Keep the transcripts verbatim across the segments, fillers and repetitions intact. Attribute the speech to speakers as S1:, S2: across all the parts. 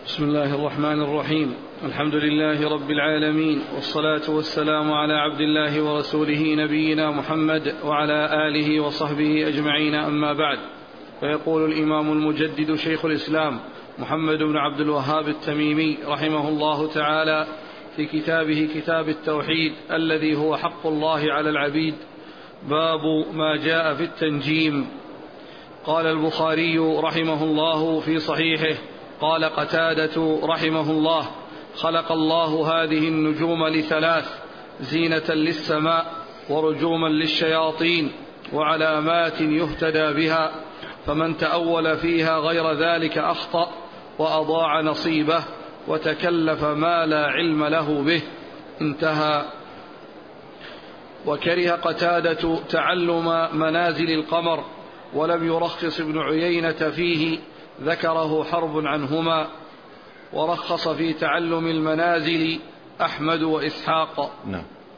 S1: بسم الله الرحمن الرحيم. الحمد لله رب العالمين، والصلاة والسلام على عبد الله ورسوله نبينا محمد وعلى آله وصحبه أجمعين، أما بعد. فيقول الإمام المجدد شيخ الإسلام محمد بن عبد الوهاب التميمي رحمه الله تعالى في كتابه كتاب التوحيد الذي هو حق الله على العبيد: باب ما جاء في التنجيم. قال البخاري رحمه الله في صحيحه: قال قتادة رحمه الله: خلق الله هذه النجوم لثلاث: زينة للسماء، ورجوما للشياطين، وعلامات يهتدى بها، فمن تأول فيها غير ذلك أخطأ وأضاع نصيبه وتكلف ما لا علم له به. انتهى. وكره قتادة تعلم منازل القمر، ولم يرخص ابن عيينة فيه، ذكره حرب عنهما. ورخص في تعلم المنازل أحمد وإسحاق.
S2: نعم.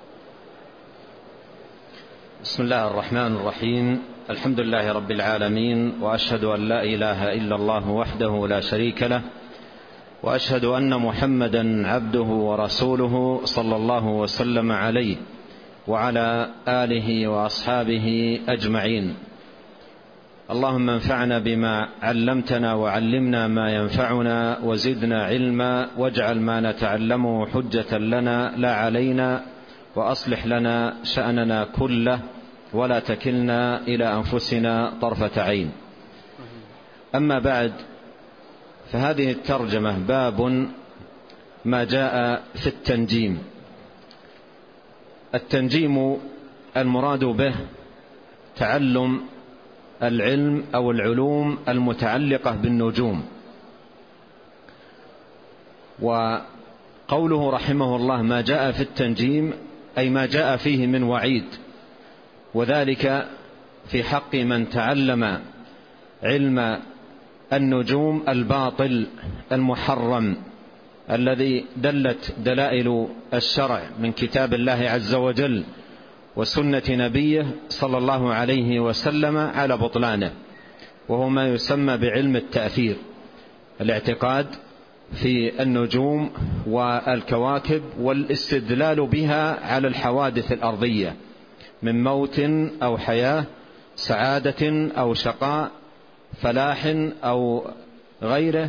S2: بسم الله الرحمن الرحيم. الحمد لله رب العالمين، وأشهد أن لا إله إلا الله وحده لا شريك له، وأشهد أن محمدا عبده ورسوله صلى الله وسلم عليه وعلى آله وأصحابه أجمعين. اللهم انفعنا بما علمتنا، وعلمنا ما ينفعنا، وزدنا علما، واجعل ما نتعلمه حجة لنا لا علينا، وأصلح لنا شأننا كله، ولا تكلنا إلى أنفسنا طرفة عين. أما بعد، فهذه الترجمة باب ما جاء في التنجيم. التنجيم المراد به تعلم العلم أو العلوم المتعلقة بالنجوم. وقوله رحمه الله ما جاء في التنجيم أي ما جاء فيه من وعيد، وذلك في حق من تعلم علم النجوم الباطل المحرم الذي دلت دلائل الشرع من كتاب الله عز وجل وسنة نبيه صلى الله عليه وسلم على بطلانه، وهو ما يسمى بعلم التأثير، الاعتقاد في النجوم والكواكب والاستدلال بها على الحوادث الأرضية من موت أو حياة، سعادة أو شقاء، فلاح أو غيره.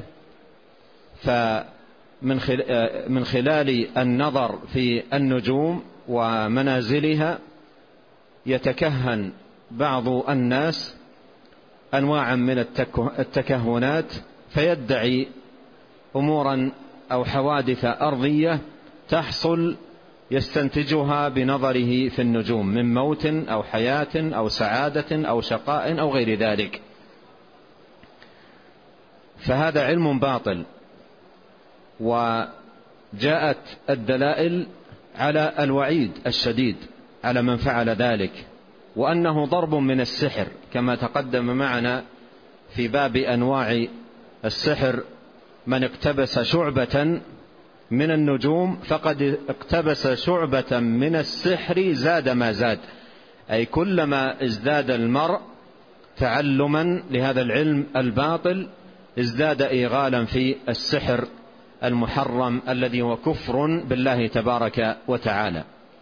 S2: فمن من خلال النظر في النجوم ومنازلها يتكهن بعض الناس أنواعا من التكهنات، فيدعي أمورا أو حوادث أرضية تحصل يستنتجها بنظره في النجوم من موت أو حياة أو سعادة أو شقاء أو غير ذلك. فهذا علم باطل، وجاءت الدلائل على الوعيد الشديد على من فعل ذلك، وأنه ضرب من السحر كما تقدم معنا في باب أنواع السحر: من اقتبس شعبة من النجوم فقد اقتبس شعبة من السحر زاد ما زاد، أي كلما ازداد المرء تعلما لهذا العلم الباطل ازداد إيغالا في السحر المحرم الذي هو كفر بالله تبارك وتعالى.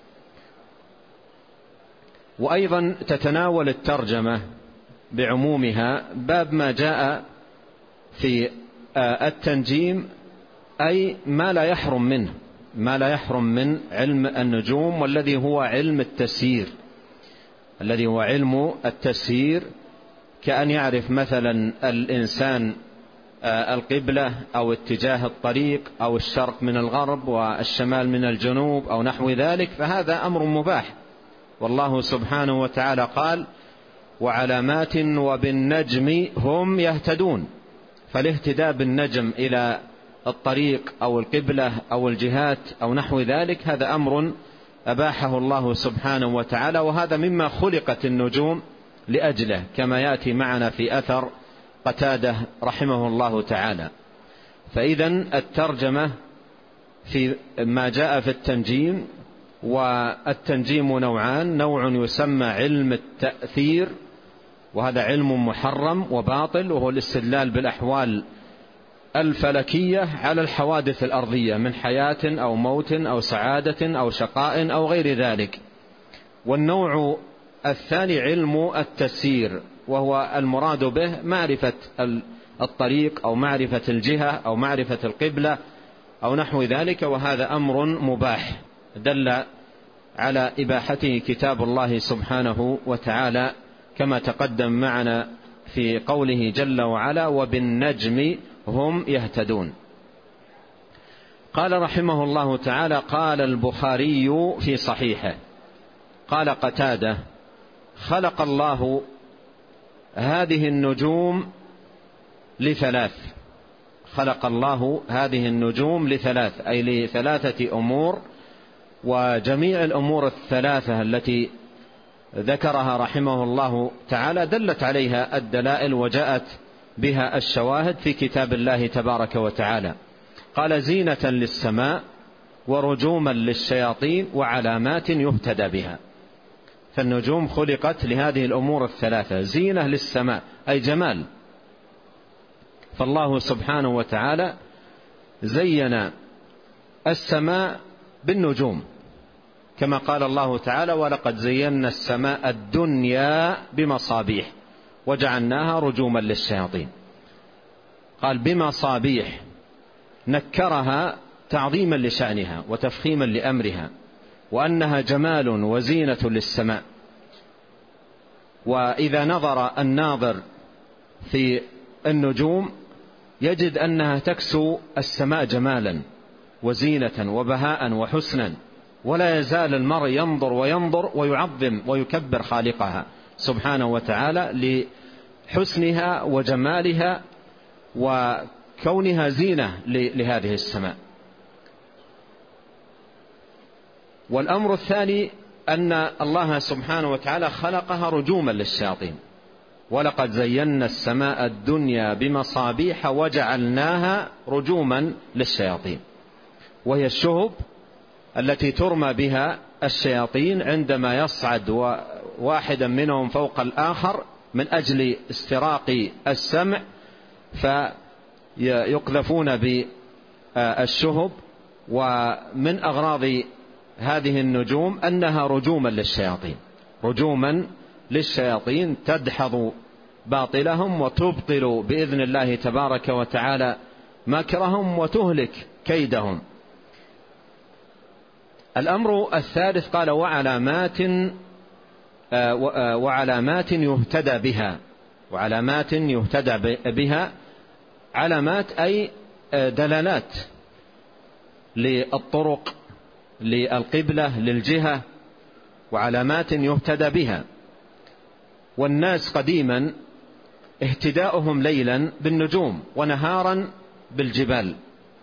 S2: وأيضا تتناول الترجمة بعمومها باب ما جاء في التنجيم، أي ما لا يحرم منه، ما لا يحرم من علم النجوم، والذي هو علم التسيير، الذي هو علم التسيير، كأن يعرف مثلا الإنسان القبلة أو اتجاه الطريق أو الشرق من الغرب والشمال من الجنوب أو نحو ذلك، فهذا أمر مباح. والله سبحانه وتعالى قال: وعلامات وبالنجم هم يهتدون. فالاهتداء بالنجم إلى الطريق أو القبلة أو الجهات أو نحو ذلك هذا أمر أباحه الله سبحانه وتعالى، وهذا مما خلقت النجوم لأجله، كما يأتي معنا في أثر قتادة رحمه الله تعالى. فإذن الترجمة في ما جاء في التنجيم، والتنجيم نوعان: نوع يسمى علم التأثير، وهذا علم محرم وباطل، وهو الاستدلال بالأحوال الفلكية على الحوادث الأرضية من حياة أو موت أو سعادة أو شقاء أو غير ذلك. والنوع الثاني علم التسيير، وهو المراد به معرفة الطريق أو معرفة الجهة أو معرفة القبلة أو نحو ذلك، وهذا أمر مباح دل على إباحته كتاب الله سبحانه وتعالى كما تقدم معنا في قوله جل وعلا: وبالنجم هم يهتدون. قال رحمه الله تعالى: قال البخاري في صحيحه: قال قتادة: خلق الله هذه النجوم لثلاث خلق الله هذه النجوم لثلاث أي لثلاثة أمور، وجميع الأمور الثلاثة التي ذكرها رحمه الله تعالى دلت عليها الدلائل وجاءت بها الشواهد في كتاب الله تبارك وتعالى. قال: زينة للسماء ورجوما للشياطين وعلامات يهتدى بها. فالنجوم خلقت لهذه الأمور الثلاثة: زينة للسماء أي جمال، فالله سبحانه وتعالى زين السماء بالنجوم كما قال الله تعالى: ولقد زينا السماء الدنيا بمصابيح وجعلناها رجوما للشياطين. قال بمصابيح، نكرها تعظيما لشأنها وتفخيما لأمرها، وأنها جمال وزينة للسماء. وإذا نظر الناظر في النجوم يجد أنها تكسو السماء جمالا وزينة وبهاء وحسنا، ولا يزال المرء ينظر وينظر ويعظم ويكبر خالقها سبحانه وتعالى لحسنها وجمالها وكونها زينة لهذه السماء. والأمر الثاني أن الله سبحانه وتعالى خلقها رجوما للشياطين: ولقد زينا السماء الدنيا بمصابيح وجعلناها رجوما للشياطين، وهي الشهب التي ترمى بها الشياطين عندما يصعد واحدا منهم فوق الآخر من أجل استراق السمع، فيقذفون بالشهب. ومن أغراض هذه النجوم أنها رجوما للشياطين رجوما للشياطين تدحض باطلهم وتبطل بإذن الله تبارك وتعالى مكرهم وتهلك كيدهم. الأمر الثالث قال: وعلامات وعلامات يهتدى بها وعلامات يهتدى بها علامات أي دلالات للطرق، للقبلة، للجهة، وعلامات يهتدى بها. والناس قديما اهتداؤهم ليلا بالنجوم ونهارا بالجبال،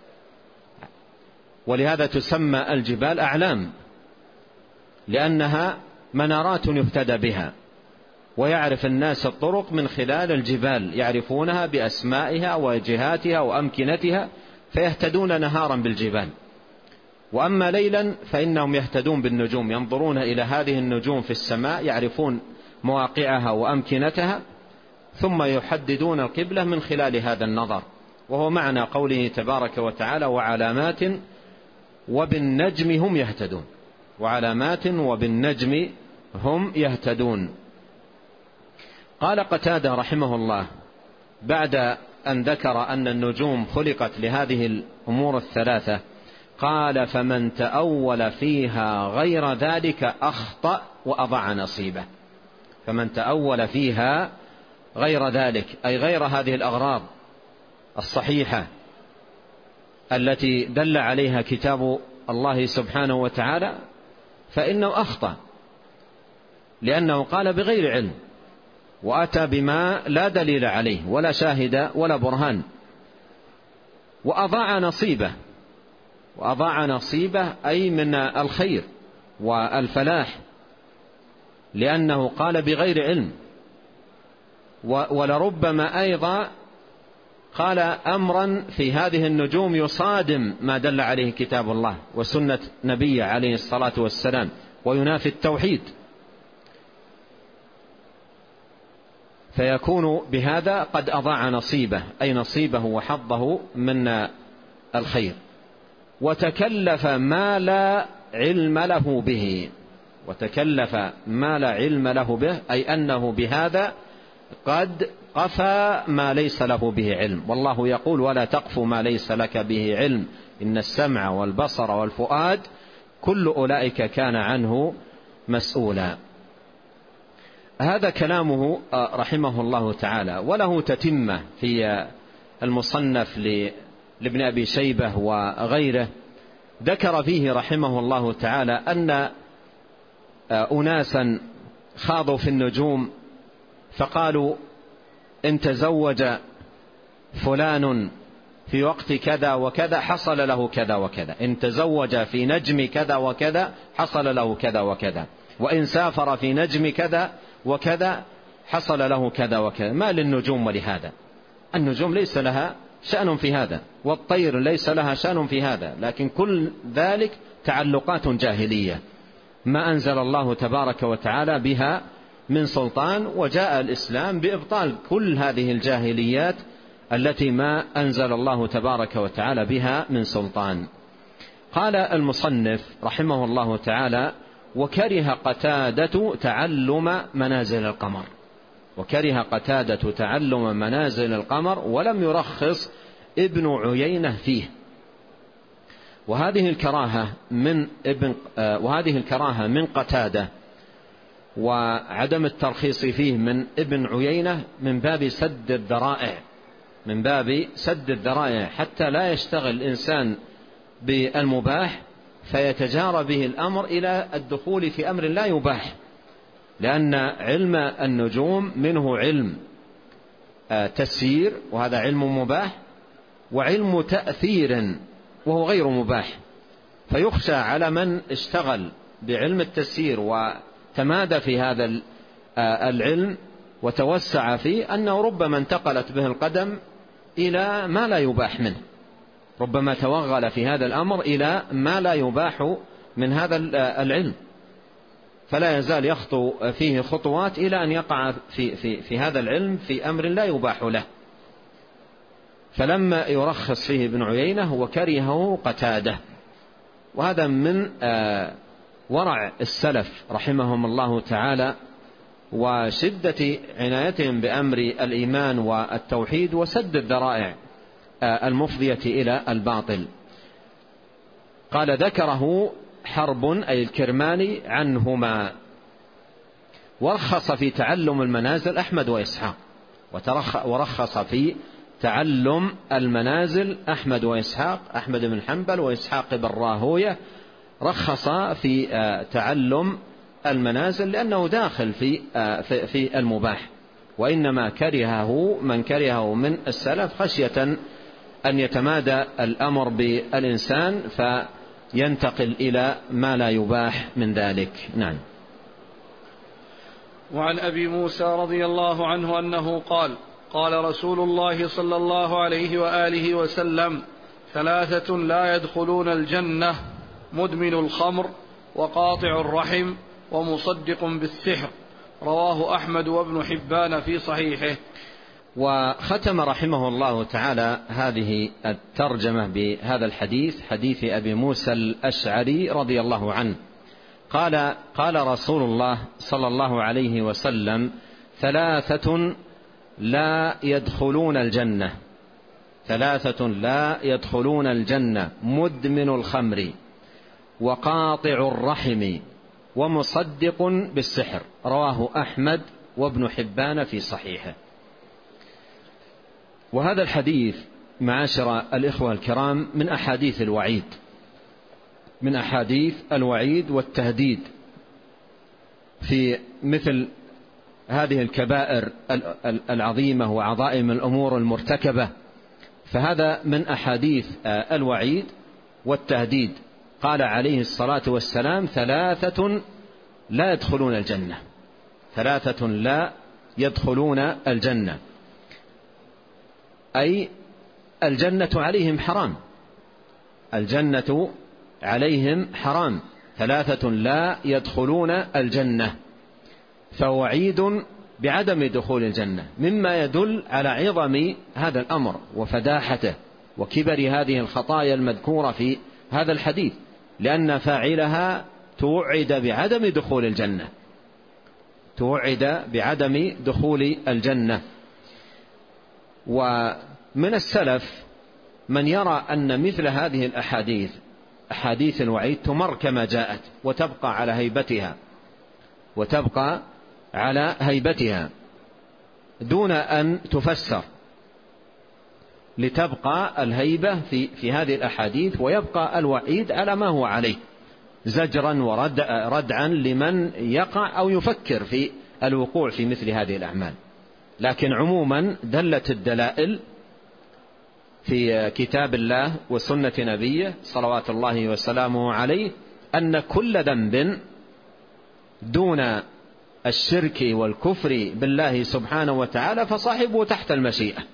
S2: ولهذا تسمى الجبال أعلام، لأنها منارات يهتدى بها، ويعرف الناس الطرق من خلال الجبال، يعرفونها بأسمائها وجهاتها وأمكنتها، فيهتدون نهارا بالجبال. وأما ليلا فإنهم يهتدون بالنجوم، ينظرون إلى هذه النجوم في السماء، يعرفون مواقعها وأمكنتها، ثم يحددون القبلة من خلال هذا النظر، وهو معنى قوله تبارك وتعالى: وعلامات وبالنجم هم يهتدون وعلامات وبالنجم هم يهتدون. قال قتادة رحمه الله بعد أن ذكر أن النجوم خلقت لهذه الأمور الثلاثة، قال: فمن تأول فيها غير ذلك أخطأ وأضاع نصيبه. فمن تأول فيها غير ذلك أي غير هذه الأغراض الصحيحة التي دل عليها كتاب الله سبحانه وتعالى، فإنه أخطأ، لأنه قال بغير علم وأتى بما لا دليل عليه ولا شاهد ولا برهان، وأضاع نصيبه وأضاع نصيبه أي من الخير والفلاح، لأنه قال بغير علم. ولربما أيضا قال أمرا في هذه النجوم يصادم ما دل عليه كتاب الله وسنة نبيه عليه الصلاة والسلام، وينافي التوحيد. فيكون بهذا قد أضاع نصيبه، أي نصيبه وحظه من الخير، وتكلف ما لا علم له به. وتكلف ما لا علم له به، أي أنه بهذا قد قفى ما ليس له به علم. والله يقول: ولا تقف ما ليس لك به علم إن السمع والبصر والفؤاد كل أولئك كان عنه مسؤولا. هذا كلامه رحمه الله تعالى، وله تتمة في المصنف لابن أبي شيبة وغيره، ذكر فيه رحمه الله تعالى أن أناسا خاضوا في النجوم فقالوا: إن تزوج فلان في وقت كذا وكذا حصل له كذا وكذا، إن تزوج في نجم كذا وكذا حصل له كذا وكذا، وإن سافر في نجم كذا وكذا حصل له كذا وكذا. ما للنجوم ولهذا؟ النجوم ليس لها شأن في هذا، والطير ليس لها شأن في هذا، لكن كل ذلك تعلقات جاهلية ما أنزل الله تبارك وتعالى بها من سلطان، وجاء الإسلام بإبطال كل هذه الجاهليات التي ما أنزل الله تبارك وتعالى بها من سلطان. قال المصنف رحمه الله تعالى: وكره قتادة تعلم منازل القمر. وكره قتادة تعلم منازل القمر ولم يرخص ابن عيينة فيه. وهذه الكراهة من ابن وهذه الكراهة من قتادة وعدم الترخيص فيه من ابن عيينة من باب سد الذرائع، من باب سد الذرائع حتى لا يشتغل الإنسان بالمباح فيتجارى به الأمر إلى الدخول في أمر لا يباح، لأن علم النجوم منه علم تسيير وهذا علم مباح، وعلم تأثير وهو غير مباح. فيخشى على من اشتغل بعلم التسيير وتمادى في هذا العلم وتوسع فيه أنه ربما انتقلت به القدم إلى ما لا يباح منه، ربما توغل في هذا الأمر إلى ما لا يباح من هذا العلم، فلا يزال يخطو فيه خطوات إلى أن يقع في, في, في هذا العلم في أمر لا يباح له. فلما يرخص فيه ابن عيينة وكرهه قتادة. وهذا من ورع السلف رحمهم الله تعالى وشدة عنايتهم بأمر الإيمان والتوحيد وسد الذرائع المفضية إلى الباطل. قال: ذكره حرب أي الكرماني عنهما. ورخص في تعلم المنازل أحمد وإسحاق. ورخص في تعلم المنازل أحمد وإسحاق، أحمد بن حنبل وإسحاق بن راهوية رخص في تعلم المنازل لأنه داخل في في المباح، وإنما كرهه من كرهه من السلف خشية أن يتمادى الأمر بالإنسان فينتقل إلى ما لا يباح من ذلك. نعم.
S1: وعن أبي موسى رضي الله عنه أنه قال: قال رسول الله صلى الله عليه وآله وسلم: ثلاثة لا يدخلون الجنة: مدمن الخمر، وقاطع الرحم، ومصدق بالسحر. رواه أحمد وابن حبان في صحيحه.
S2: وختم رحمه الله تعالى هذه الترجمة بهذا الحديث، حديث أبي موسى الأشعري رضي الله عنه قال: قال رسول الله صلى الله عليه وسلم: ثلاثة لا يدخلون الجنة ثلاثة لا يدخلون الجنة: مدمن الخمر، وقاطع الرحم، ومصدق بالسحر. رواه أحمد وابن حبان في صحيحه. وهذا الحديث معاشر الإخوة الكرام من أحاديث الوعيد من أحاديث الوعيد والتهديد في مثل هذه الكبائر العظيمة وعظائم الأمور المرتكبة، فهذا من أحاديث الوعيد والتهديد. قال عليه الصلاة والسلام: ثلاثة لا يدخلون الجنة ثلاثة لا يدخلون الجنة، أي الجنة عليهم حرام الجنة عليهم حرام ثلاثة لا يدخلون الجنة. فوعيد بعدم دخول الجنة، مما يدل على عظم هذا الأمر وفداحته وكبر هذه الخطايا المذكورة في هذا الحديث، لأن فاعلها توعد بعدم دخول الجنة، توعد بعدم دخول الجنة. ومن السلف من يرى أن مثل هذه الأحاديث أحاديث الوعيد تمر كما جاءت وتبقى على هيبتها وتبقى على هيبتها دون أن تفسر، لتبقى الهيبة في, في هذه الأحاديث ويبقى الوعيد على ما هو عليه، زجرا وردعا لمن يقع أو يفكر في الوقوع في مثل هذه الأعمال. لكن عموما دلت الدلائل في كتاب الله وسنة نبيه صلوات الله وسلامه عليه أن كل ذنب دون الشرك والكفر بالله سبحانه وتعالى فصاحبه تحت المشيئة،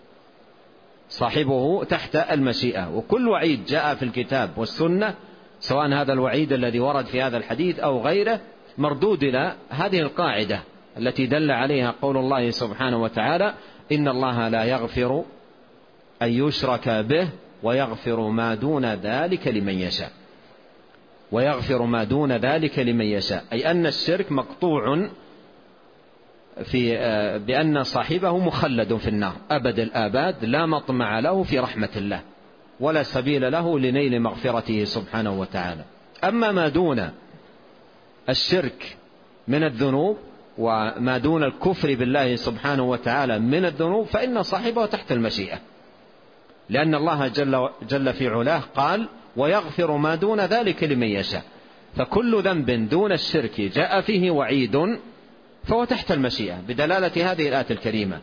S2: صاحبه تحت المشيئة. وكل وعيد جاء في الكتاب والسنة، سواء هذا الوعيد الذي ورد في هذا الحديث أو غيره، مردود إلى هذه القاعدة التي دل عليها قول الله سبحانه وتعالى: إن الله لا يغفر أن يشرك به ويغفر ما دون ذلك لمن يشاء، ويغفر ما دون ذلك لمن يشاء، أي أن الشرك مقطوع في بأن صاحبه مخلد في النار أبد الآباد، لا مطمع له في رحمة الله ولا سبيل له لنيل مغفرته سبحانه وتعالى. أما ما دون الشرك من الذنوب وما دون الكفر بالله سبحانه وتعالى من الذنوب فإن صاحبه تحت المشيئة، لأن الله جل, جل في علاه قال: ويغفر ما دون ذلك لمن يشاء. فكل ذنب دون الشرك جاء فيه وعيد فهو تحت المشيئة بدلالة هذه الآية الكريمة.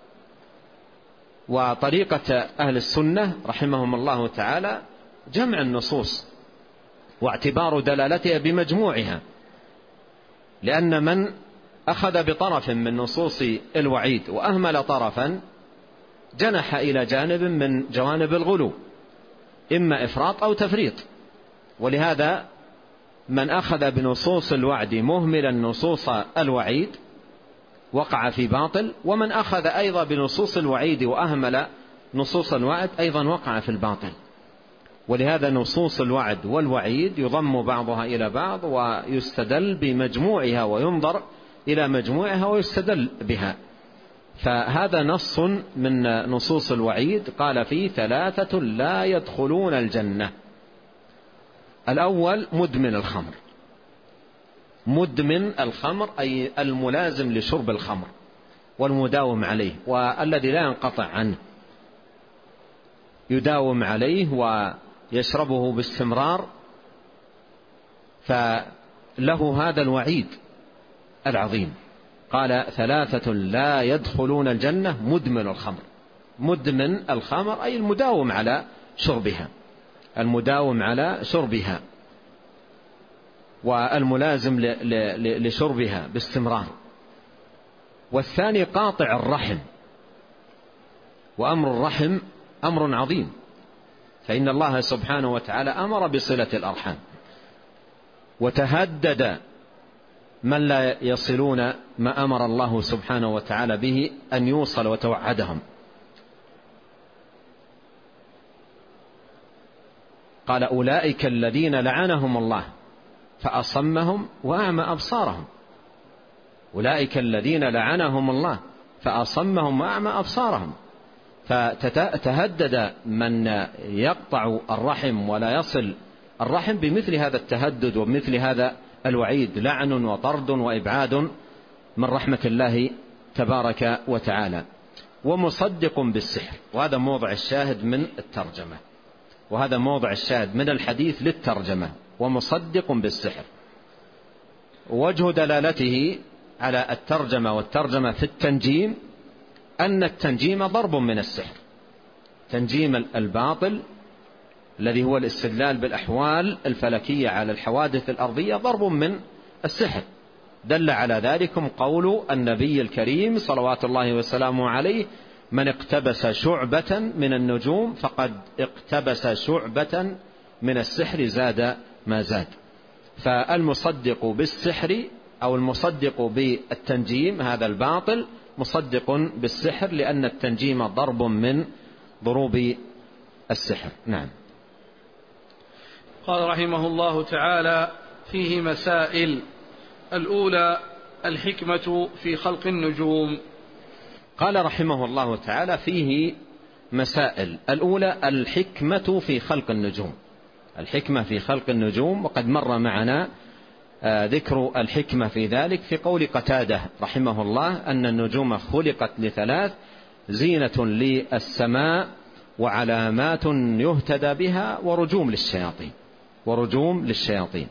S2: وطريقة أهل السنة رحمهم الله تعالى جمع النصوص واعتبار دلالتها بمجموعها، لأن من أخذ بطرف من نصوص الوعيد وأهمل طرفا جنح إلى جانب من جوانب الغلو، إما إفراط أو تفريط. ولهذا من أخذ بنصوص الوعد مهملا نصوص الوعيد وقع في باطل، ومن أخذ أيضا بنصوص الوعيد وأهمل نصوص الوعد أيضا وقع في الباطل. ولهذا نصوص الوعد والوعيد يضم بعضها إلى بعض ويستدل بمجموعها وينظر إلى مجموعها ويستدل بها. فهذا نص من نصوص الوعيد قال فيه: ثلاثة لا يدخلون الجنة. الأول مدمن الخمر، مدمن الخمر أي الملازم لشرب الخمر والمداوم عليه والذي لا ينقطع عنه، يداوم عليه ويشربه باستمرار، فله هذا الوعيد العظيم. قال: ثلاثة لا يدخلون الجنة: مدمن الخمر، مدمن الخمر أي المداوم على شربها، المداوم على شربها والملازم لشربها باستمرار. والثاني قاطع الرحم، وأمر الرحم أمر عظيم، فإن الله سبحانه وتعالى أمر بصلة الأرحام، وتهدد من لا يصلون ما أمر الله سبحانه وتعالى به أن يوصل وتوعدهم. قال: أولئك الذين لعنهم الله فأصمهم وأعمى أبصارهم. أولئك الذين لعنهم الله فأصمهم وأعمى أبصارهم. فتهدد من يقطع الرحم ولا يصل الرحم بمثل هذا التهدد وبمثل هذا الوعيد، لعن وطرد وإبعاد من رحمة الله تبارك وتعالى. ومصدق بالسحر، وهذا موضع الشاهد من الترجمة، وهذا موضع الشاهد من الحديث للترجمة: ومصدق بالسحر. وجه دلالته على الترجمة والترجمة في التنجيم أن التنجيم ضرب من السحر، تنجيم الباطل الذي هو الاستدلال بالأحوال الفلكية على الحوادث الأرضية ضرب من السحر. دل على ذلكم قول النبي الكريم صلوات الله وسلامه عليه: من اقتبس شعبة من النجوم فقد اقتبس شعبة من السحر زاد ما زاد. فالمصدق بالسحر أو المصدق بالتنجيم هذا الباطل مصدق بالسحر، لأن التنجيم ضرب من ضروب السحر. نعم.
S1: قال رحمه الله تعالى: فيه مسائل. الأولى الحكمة في خلق النجوم.
S2: قال رحمه الله تعالى: فيه مسائل. الأولى الحكمة في خلق النجوم. الحكمة في خلق النجوم، وقد مر معنا ذكر الحكمة في ذلك في قول قتادة رحمه الله أن النجوم خلقت لثلاث: زينة للسماء، وعلامات يهتدى بها، ورجوم للشياطين ورجوم للشياطين.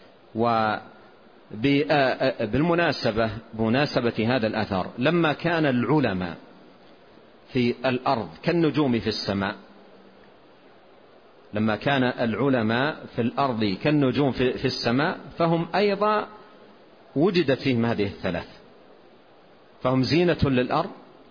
S2: وبالمناسبة بمناسبة هذا الأثر، لما كان العلماء في الأرض كالنجوم في السماء، لما كان العلماء في الأرض كالنجوم في السماء، فهم أيضا وجدت فيهم هذه الثلاث، فهم زينة للأرض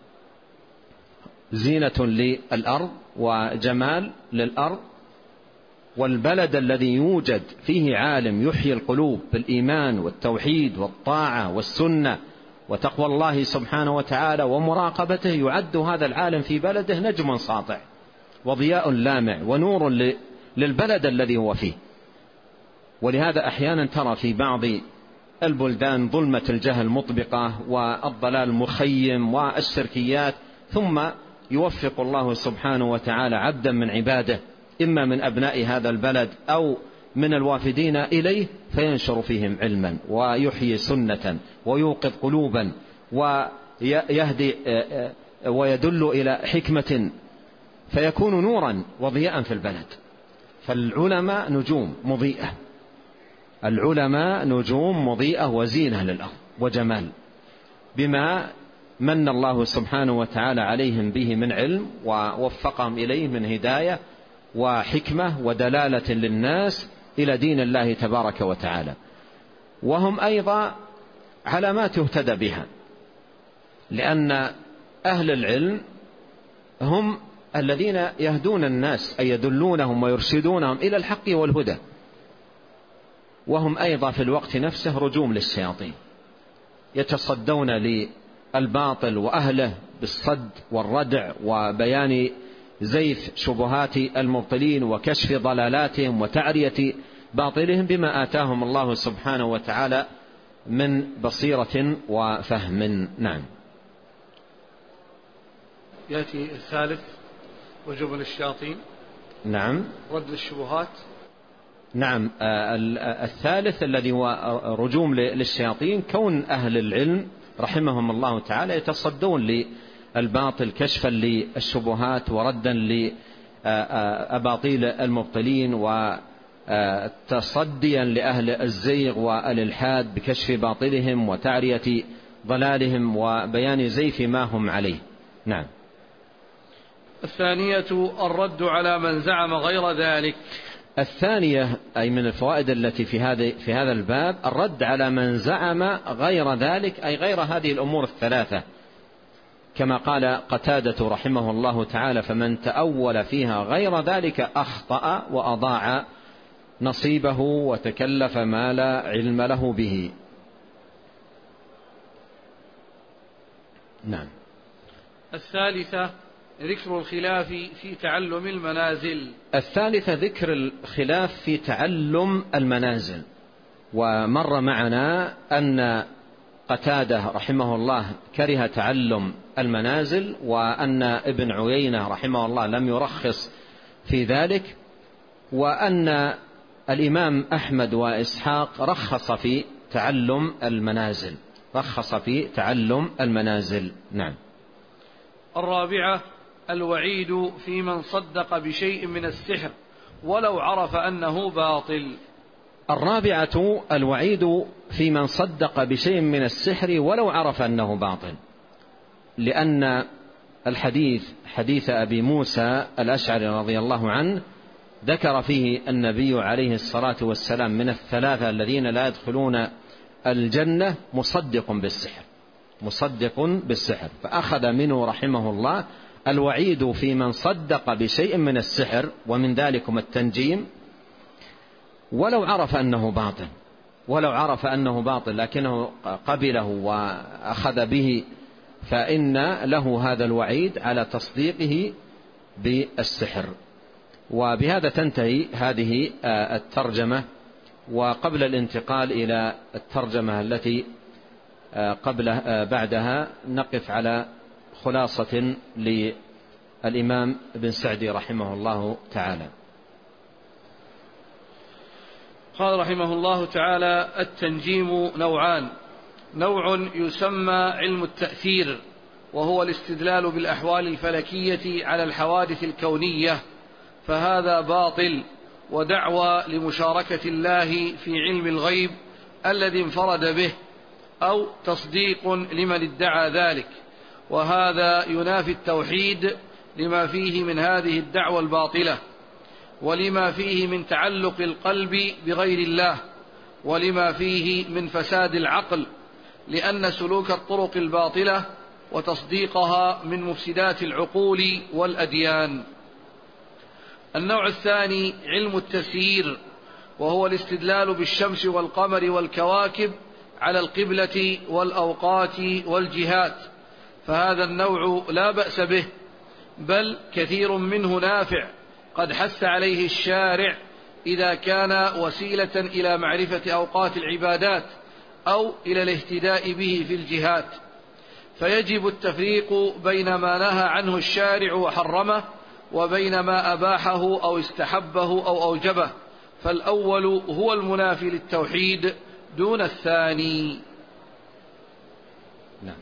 S2: زينة للأرض وجمال للأرض، والبلد الذي يوجد فيه عالم يحيي القلوب بالإيمان والتوحيد والطاعة والسنة وتقوى الله سبحانه وتعالى ومراقبته، يعد هذا العالم في بلده نجم ساطع وضياء لامع ونور للبلد الذي هو فيه. ولهذا أحيانا ترى في بعض البلدان ظلمة الجهل مطبقة والضلال مخيم والشركيات، ثم يوفق الله سبحانه وتعالى عبدا من عباده إما من أبناء هذا البلد أو من الوافدين إليه، فينشر فيهم علما ويحيي سنة ويوقظ قلوبا ويهدي ويدل إلى حكمة، فيكون نورا وضياء في البلد. فالعلماء نجوم مضيئة، العلماء نجوم مضيئة وزينة للأرض وجمال، بما من الله سبحانه وتعالى عليهم به من علم ووفقهم إليه من هداية وحكمة ودلالة للناس إلى دين الله تبارك وتعالى. وهم أيضا علامات يهتدى بها، لأن أهل العلم هم الذين يهدون الناس، أي يدلونهم ويرشدونهم إلى الحق والهدى، وهم أيضا في الوقت نفسه رجوم للشياطين، يتصدون للباطل وأهله بالصد والردع وبيان زيف شبهات المبطلين وكشف ضلالاتهم وتعرية باطلهم بما آتاهم الله سبحانه وتعالى من بصيرة وفهم. نعم.
S1: يأتي الثالث رجوم للشياطين.
S2: نعم.
S1: رد الشبهات.
S2: نعم. الثالث الذي هو رجوم للشياطين، كون أهل العلم رحمهم الله تعالى يتصدون للباطل كشفا للشبهات وردا لأباطيل المبطلين وتصديا لأهل الزيغ والإلحاد بكشف باطلهم وتعرية ضلالهم وبيان زيف ما هم عليه. نعم.
S1: الثانية الرد على من زعم غير ذلك.
S2: الثانية أي من الفوائد التي في هذا في هذا الباب الرد على من زعم غير ذلك، أي غير هذه الأمور الثلاثة، كما قال قتادة رحمه الله تعالى: فمن تأول فيها غير ذلك أخطأ وأضاع نصيبه وتكلف ما لا علم له به. نعم.
S1: الثالثة ذكر الخلاف في تعلم المنازل.
S2: الثالثة ذكر الخلاف في تعلم المنازل. ومر معنا أن قتادة رحمه الله كره تعلم المنازل، وأن ابن عيينة رحمه الله لم يرخص في ذلك، وأن الإمام أحمد وإسحاق رخص في تعلم المنازل رخص في تعلم المنازل. نعم.
S1: الرابعة الوعيد في من صدق بشيء من السحر ولو عرف أنه باطل.
S2: الرابعة الوعيد في من صدق بشيء من السحر ولو عرف أنه باطل، لأن الحديث حديث أبي موسى الأشعري رضي الله عنه ذكر فيه النبي عليه الصلاة والسلام من الثلاثة الذين لا يدخلون الجنة مصدق بالسحر مصدق بالسحر فأخذ منه رحمه الله الوعيد في من صدق بشيء من السحر، ومن ذلكم التنجيم، ولو عرف أنه باطل، ولو عرف أنه باطل لكنه قبله وأخذ به، فإن له هذا الوعيد على تصديقه بالسحر. وبهذا تنتهي هذه الترجمة. وقبل الانتقال إلى الترجمة التي قبل بعدها نقف على خلاصة للإمام ابن سعدي رحمه الله تعالى.
S1: قال رحمه الله تعالى: التنجيم نوعان: نوع يسمى علم التأثير، وهو الاستدلال بالأحوال الفلكية على الحوادث الكونية، فهذا باطل ودعوى لمشاركة الله في علم الغيب الذي انفرد به، أو تصديق لمن ادعى ذلك، وهذا ينافي التوحيد لما فيه من هذه الدعوى الباطلة، ولما فيه من تعلق القلب بغير الله، ولما فيه من فساد العقل، لأن سلوك الطرق الباطلة وتصديقها من مفسدات العقول والأديان. النوع الثاني علم التسيير، وهو الاستدلال بالشمس والقمر والكواكب على القبلة والأوقات والجهات، فهذا النوع لا بأس به، بل كثير منه نافع قد حث عليه الشارع إذا كان وسيلة إلى معرفة أوقات العبادات أو إلى الاهتداء به في الجهات، فيجب التفريق بين ما نهى عنه الشارع وحرمه وبين ما أباحه أو استحبه أو أوجبه، فالأول هو المنافي للتوحيد دون الثاني.
S2: نعم.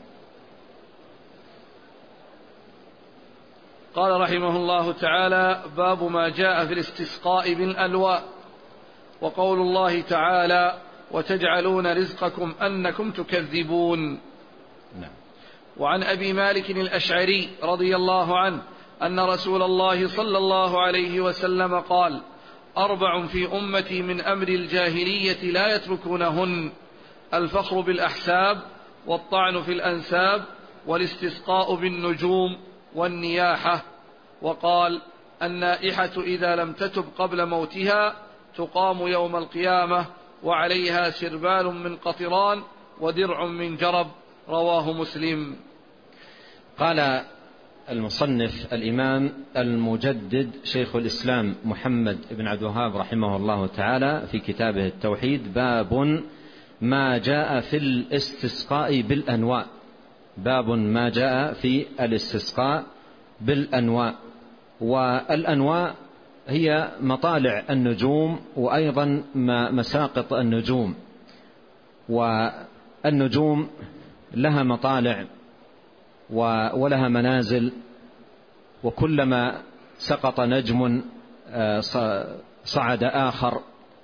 S1: قال رحمه الله تعالى: باب ما جاء في الاستسقاء بالألواء. وقول الله تعالى: وتجعلون رزقكم أنكم تكذبون.
S2: نعم.
S1: وعن أبي مالك الأشعري رضي الله عنه أن رسول الله صلى الله عليه وسلم قال: أربع في أمتي من أمر الجاهلية لا يتركونهن: الفخر بالأحساب، والطعن في الأنساب، والاستسقاء بالنجوم، والنياحة. وقال: النائحة إذا لم تتب قبل موتها تقام يوم القيامة وعليها سربال من قطران ودرع من جرب. رواه مسلم.
S2: قال المصنف الإمام المجدد شيخ الإسلام محمد بن عبد الوهاب رحمه الله تعالى في كتابه التوحيد: باب ما جاء في الاستسقاء بالأنواء. باب ما جاء في الاستسقاء بالأنواء. والأنواء هي مطالع النجوم وأيضا مساقط النجوم، والنجوم لها مطالع ولها منازل، وكلما سقط نجم صعد آخر.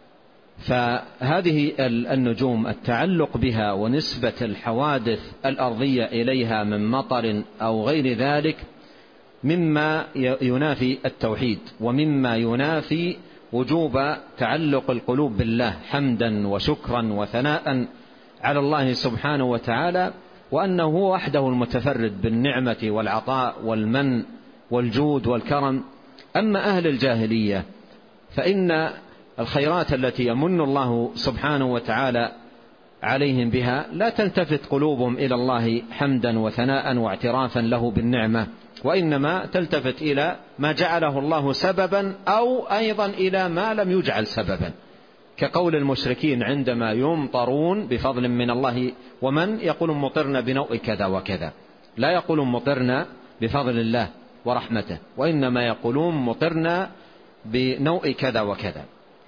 S2: فهذه النجوم التعلق بها ونسبة الحوادث الأرضية إليها من مطر أو غير ذلك مما ينافي التوحيد، ومما ينافي وجوب تعلق القلوب بالله حمدا وشكرا وثناء على الله سبحانه وتعالى، وأنه هو وحده المتفرد بالنعمة والعطاء والمن والجود والكرم. أما أهل الجاهلية فإن الخيرات التي يمن الله سبحانه وتعالى عليهم بها لا تلتفت قلوبهم إلى الله حمدا وثناء واعترافا له بالنعمة، وإنما تلتفت إلى ما جعله الله سببا أو أيضا إلى ما لم يجعل سببا، كقول المشركين عندما يمطرون بفضل من الله، ومن يقول مطرنا بنوء كذا وكذا، لا يقولون مطرنا بفضل الله ورحمته، وإنما يقولون مطرنا بنوء كذا وكذا.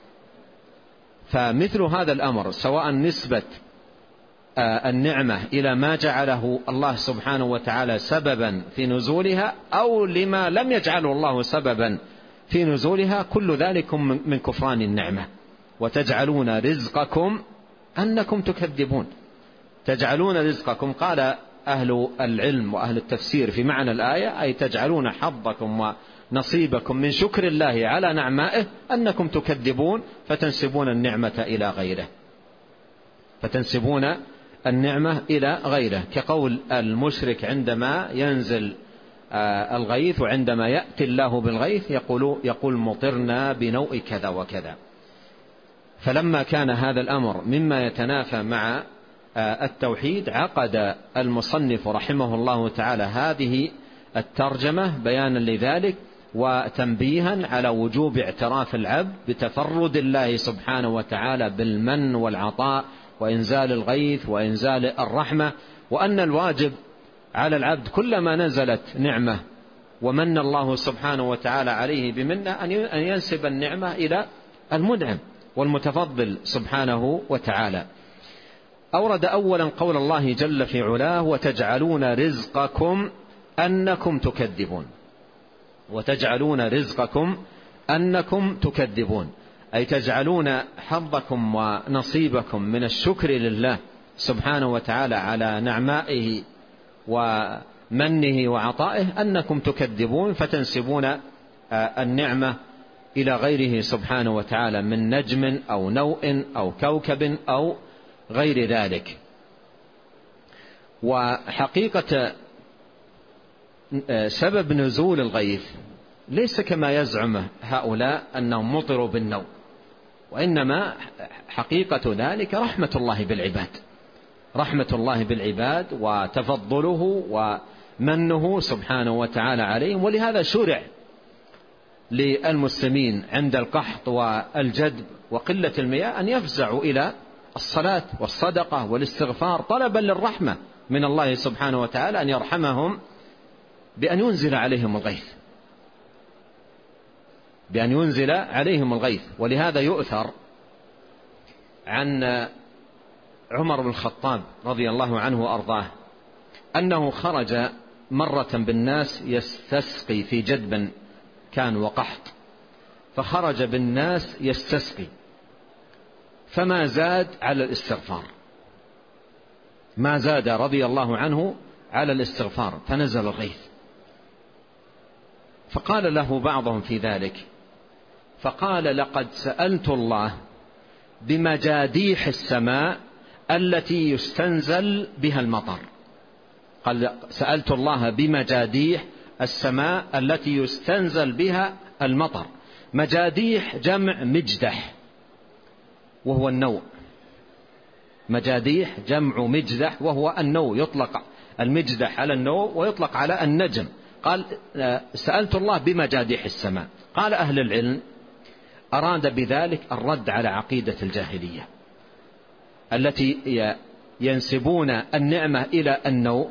S2: فمثل هذا الأمر سواء نسبة النعمة إلى ما جعله الله سبحانه وتعالى سببا في نزولها أو لما لم يجعله الله سببا في نزولها، كل ذلك من كفران النعمة. وتجعلون رزقكم أنكم تكذبون. تجعلون رزقكم، قال أهل العلم وأهل التفسير في معنى الآية أي تجعلون حظكم ونصيبكم من شكر الله على نعمائه أنكم تكذبون، فتنسبون النعمة إلى غيره، فتنسبون النعمة إلى غيره، كقول المشرك عندما ينزل الغيث وعندما يأتي الله بالغيث يقول, يقول مطرنا بنوء كذا وكذا. فلما كان هذا الأمر مما يتنافى مع التوحيد عقد المصنف رحمه الله تعالى هذه الترجمة بيانا لذلك وتنبيها على وجوب اعتراف العبد بتفرد الله سبحانه وتعالى بالمن والعطاء وإنزال الغيث وإنزال الرحمة، وأن الواجب على العبد كلما نزلت نعمة ومن الله سبحانه وتعالى عليه بمنه أن ينسب النعمة إلى المنعم والمتفضل سبحانه وتعالى. أورد أولا قول الله جل في علاه: وتجعلون رزقكم أنكم تكذبون. وتجعلون رزقكم أنكم تكذبون، أي تجعلون حظكم ونصيبكم من الشكر لله سبحانه وتعالى على نعمائه ومنه وعطائه أنكم تكذبون، فتنسبون النعمة إلى غيره سبحانه وتعالى من نجم أو نوء أو كوكب أو غير ذلك. وحقيقة سبب نزول الغيث ليس كما يزعم هؤلاء أنهم مطروا بالنوء، وإنما حقيقة ذلك رحمة الله بالعباد، رحمة الله بالعباد وتفضله ومنه سبحانه وتعالى عليهم. ولهذا شرع للمسلمين عند القحط والجدب وقلة المياه أن يفزعوا إلى الصلاة والصدقة والاستغفار طلبا للرحمة من الله سبحانه وتعالى أن يرحمهم بأن ينزل عليهم الغيث، بأن ينزل عليهم الغيث. ولهذا يؤثر عن عمر بن الخطاب رضي الله عنه وأرضاه أنه خرج مرة بالناس يستسقي في جدب كان وقحط، فخرج بالناس يستسقي فما زاد على الاستغفار، ما زاد رضي الله عنه على الاستغفار، فنزل الغيث. فقال له بعضهم في ذلك، فقال: لقد سألت الله بمجاديح السماء التي يستنزل بها المطر. قال: سألت الله بمجاديح السماء التي يستنزل بها المطر. مجاديح جمع مجدح وهو النوء، مجاديح جمع مجدح وهو النوء، يطلق المجدح على النوء ويطلق على النجم. قال: سألت الله بمجاديح السماء. قال أهل العلم: أراد بذلك الرد على عقيدة الجاهلية التي ينسبون النعمة إلى النوء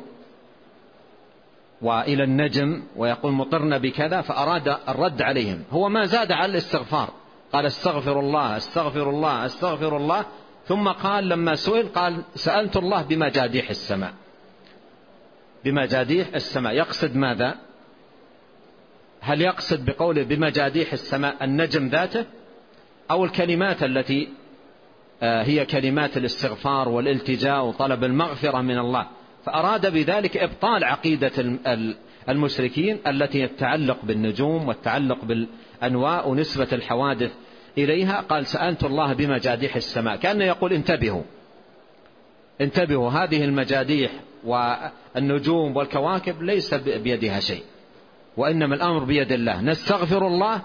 S2: وإلى النجم ويقول مطرنا بكذا، فأراد الرد عليهم. هو ما زاد على الاستغفار، قال: استغفر الله استغفر الله استغفر الله، ثم قال لما سئل قال: سألت الله بمجاديح السماء. بمجاديح السماء يقصد ماذا؟ هل يقصد بقوله بمجاديح السماء النجم ذاته أو الكلمات التي هي كلمات الاستغفار والالتجاء وطلب المغفرة من الله؟ فأراد بذلك إبطال عقيدة المشركين التي تتعلق بالنجوم والتعلق بالأنواء ونسبة الحوادث إليها. قال: سألت الله بمجاديح السماء، كأنه يقول: انتبهوا انتبهوا، هذه المجاديح والنجوم والكواكب ليس بيدها شيء، وإنما الأمر بيد الله، نستغفر الله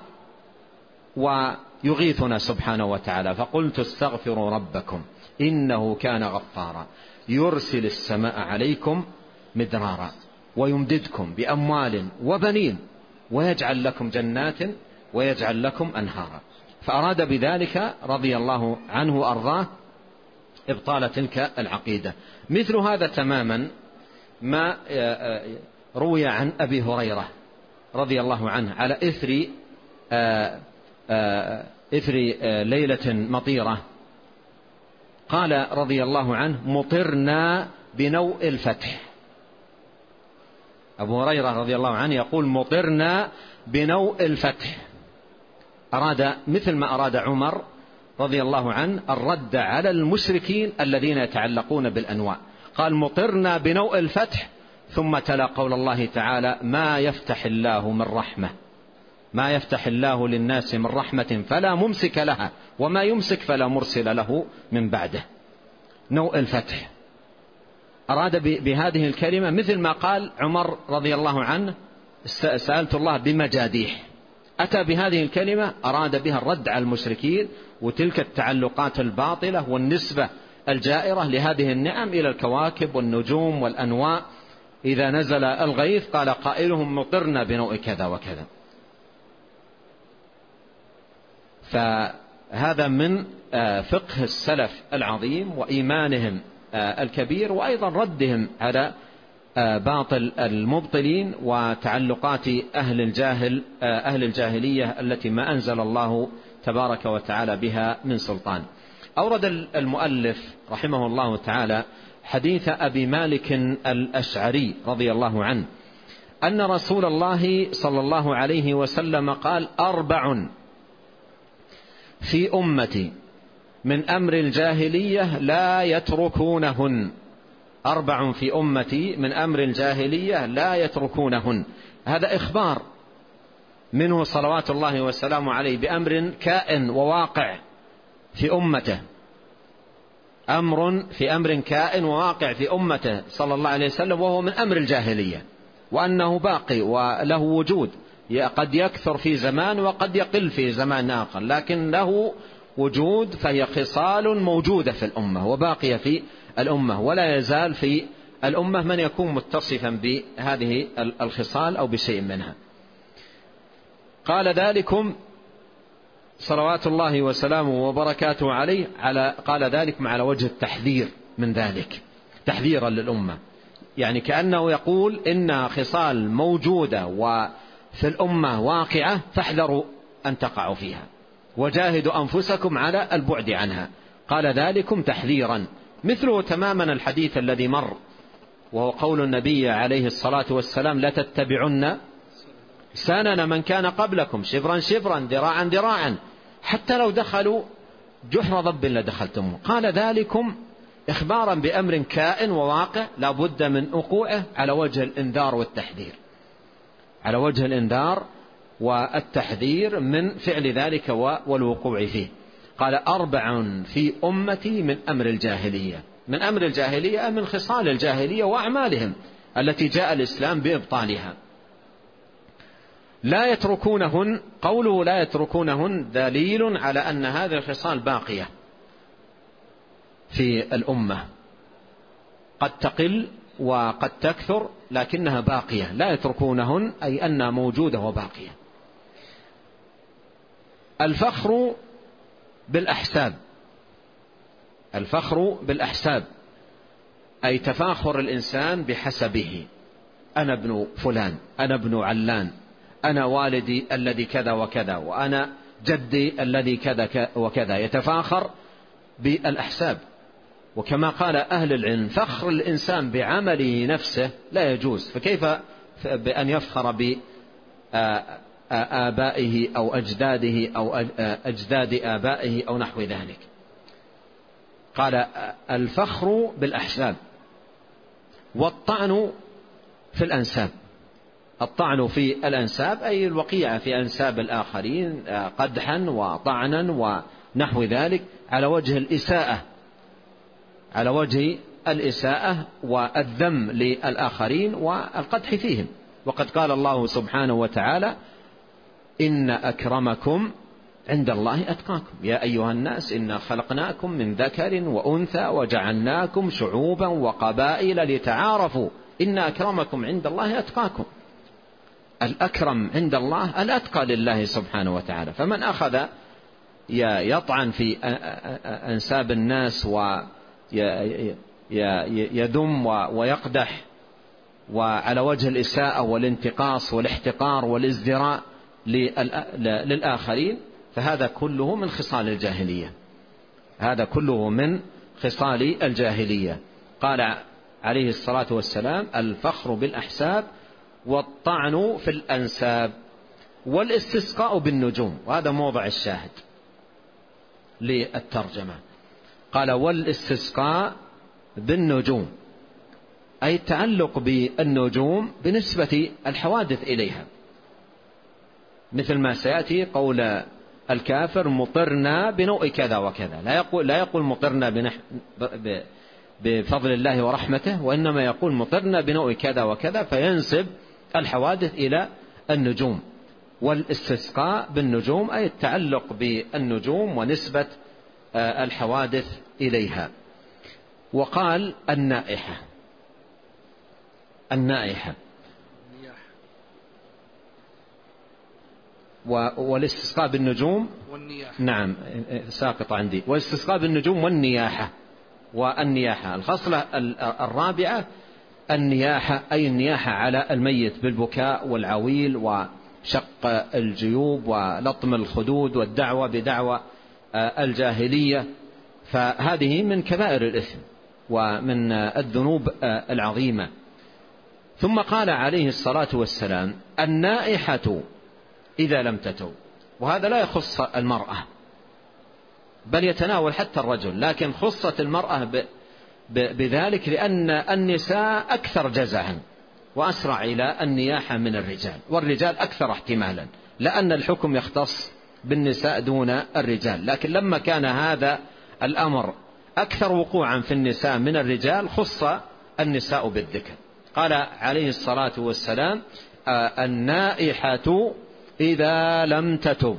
S2: ويغيثنا سبحانه وتعالى. فقلت: استغفروا ربكم إنه كان غفارا يرسل السماء عليكم مدرارا ويمددكم بأموال وبنين ويجعل لكم جنات ويجعل لكم أنهارا. فأراد بذلك رضي الله عنه وأرضاه إبطال تلك العقيدة. مثل هذا تماما ما روي عن أبي هريرة رضي الله عنه على إثر إثر ليلة مطيرة، قال رضي الله عنه: مطرنا بنوء الفتح. أبو هريرة رضي الله عنه يقول: مطرنا بنوء الفتح. أراد مثل ما أراد عمر رضي الله عنه الرد على المشركين الذين يتعلقون بالأنواء. قال: مطرنا بنوء الفتح، ثم تلا قول الله تعالى: ما يفتح الله من رحمة، ما يفتح الله للناس من رحمة فلا ممسك لها وما يمسك فلا مرسل له من بعده. نوء الفتح. أراد بهذه الكلمة مثل ما قال عمر رضي الله عنه: سألت الله بمجاديح أتى بهذه الكلمة أراد بها الرد على المشركين وتلك التعلقات الباطلة والنسبة الجائرة لهذه النعم إلى الكواكب والنجوم والأنواء. إذا نزل الغيث قال قائلهم مطرنا بنوء كذا وكذا. فهذا من فقه السلف العظيم وإيمانهم الكبير، وأيضا ردهم على باطل المبطلين وتعلقات أهل الجاهل أهل الجاهلية التي ما أنزل الله تبارك وتعالى بها من سلطان. أورد المؤلف رحمه الله تعالى حديث أبي مالك الأشعري رضي الله عنه أن رسول الله صلى الله عليه وسلم قال: أربع في أمتي من أمر الجاهلية لا يتركونهن. أربع في أمتي من أمر الجاهلية لا يتركونهن. هذا إخبار منه صلوات الله وسلامه عليه بأمر كائن وواقع في أمته، أمر في أمر كائن وواقع في أمته صلى الله عليه وسلم، وهو من أمر الجاهلية، وأنه باقي وله وجود، قد يكثر في زمان وقد يقل في زمان آخر، لكن له وجود، فهي خصال موجودة في الأمة وباقية في الأمة، ولا يزال في الأمة من يكون متصفا بهذه الخصال أو بشيء منها. قال ذلكم صلوات الله وسلامه وبركاته عليه على قال ذلكم على وجه التحذير من ذلك، تحذيرا للأمة، يعني كأنه يقول إن خصال موجودة وفي الأمة واقعة فاحذروا أن تقعوا فيها وجاهدوا أنفسكم على البعد عنها. قال ذلكم تحذيرا، مثله تماما الحديث الذي مر، وهو قول النبي عليه الصلاة والسلام: لا تتبعن سنن من كان قبلكم شبرا شبرا ذراعا ذراعا حتى لو دخلوا جحر ضب لدخلتموه. قال ذلكم إخبارا بأمر كائن وواقع لا بد من وقوعه على وجه الإنذار والتحذير، على وجه الإنذار والتحذير من فعل ذلك والوقوع فيه. قال: أربع في أمتي من أمر الجاهلية. من أمر الجاهلية من خصال الجاهلية وأعمالهم التي جاء الإسلام بإبطالها. لا يتركونهن، قوله لا يتركونهن دليل على أن هذه الخصال باقية في الأمة، قد تقل وقد تكثر لكنها باقية. لا يتركونهن أي أنها موجودة وباقية. الفخر بالأحساب، الفخر بالأحساب أي تفاخر الإنسان بحسبه، أنا ابن فلان، أنا ابن علان، أنا والدي الذي كذا وكذا، وأنا جدي الذي كذا وكذا، يتفاخر بالأحساب. وكما قال أهل العلم: فخر الإنسان بعمله نفسه لا يجوز، فكيف بأن يفخر بآبائه أو أجداده أو أجداد آبائه أو نحو ذلك. قال: الفخر بالأحساب. والطعن في الأنساب، الطعن في الأنساب أي الوقيعة في أنساب الآخرين قدحا وطعنا ونحو ذلك على وجه الإساءة، على وجه الإساءة والذم للآخرين والقدح فيهم. وقد قال الله سبحانه وتعالى: إن أكرمكم عند الله أتقاكم يا أيها الناس إنا خلقناكم من ذكر وأنثى وجعلناكم شعوبا وقبائل لتعارفوا إن أكرمكم عند الله أتقاكم. الأكرم عند الله الأتقى لله سبحانه وتعالى. فمن أخذ يطعن في أنساب الناس ويذم ويقدح وعلى وجه الإساءة والانتقاص والاحتقار والازدراء للآخرين، فهذا كله من خصال الجاهلية، هذا كله من خصال الجاهلية. قال عليه الصلاة والسلام: الفخر بالأحساب والطعن في الأنساب والاستسقاء بالنجوم. وهذا موضع الشاهد للترجمة. قال: والاستسقاء بالنجوم أي التعلق بالنجوم بنسبة الحوادث إليها، مثل ما سيأتي قول الكافر: مطرنا بنوء كذا وكذا. لا يقول, لا يقول مطرنا بنح... ب... بفضل الله ورحمته، وإنما يقول مطرنا بنوء كذا وكذا، فينسب الحوادث إلى النجوم. والاستسقاء بالنجوم أي التعلق بالنجوم ونسبة الحوادث إليها. وقال النائحة، النائحة والاستسقاء بالنجوم والنياحة. نعم ساقط عندي. والاستسقاء بالنجوم والنياحة. والنياحة الخصلة الرابعة النياحة أي النياحة على الميت بالبكاء والعويل وشق الجيوب ولطم الخدود والدعوة بدعوى الجاهلية، فهذه من كبائر الإثم ومن الذنوب العظيمة. ثم قال عليه الصلاة والسلام النائحة إذا لم تتوب، وهذا لا يخص المرأة بل يتناول حتى الرجل، لكن خصت المرأة بذلك لأن النساء أكثر جزعا وأسرع إلى النياحة من الرجال، والرجال أكثر احتمالا، لأن الحكم يختص بالنساء دون الرجال. لكن لما كان هذا الأمر أكثر وقوعا في النساء من الرجال خص النساء بالذكر. قال عليه الصلاة والسلام النائحة إذا لم تتب،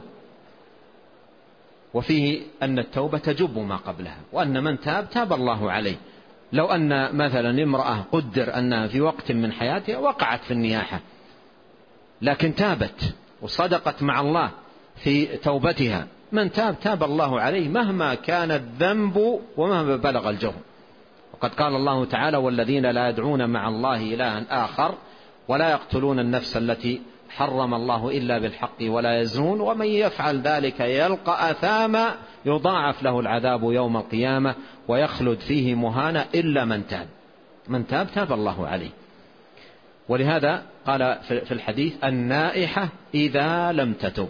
S2: وفيه أن التوبة تجب ما قبلها، وأن من تاب تاب الله عليه. لو أن مثلا امرأة قدر أنها في وقت من حياتها وقعت في النياحة لكن تابت وصدقت مع الله في توبتها، من تاب تاب الله عليه مهما كان الذنب ومهما بلغ الجرم. وقد قال الله تعالى والذين لا يدعون مع الله إلها آخر ولا يقتلون النفس التي حرم الله إلا بالحق ولا يزنون ومن يفعل ذلك يلقى أثاما يضاعف له العذاب يوم القيامة ويخلد فيه مهانا إلا من تاب. من تاب تاب الله عليه. ولهذا قال في الحديث النائحة إذا لم تتب،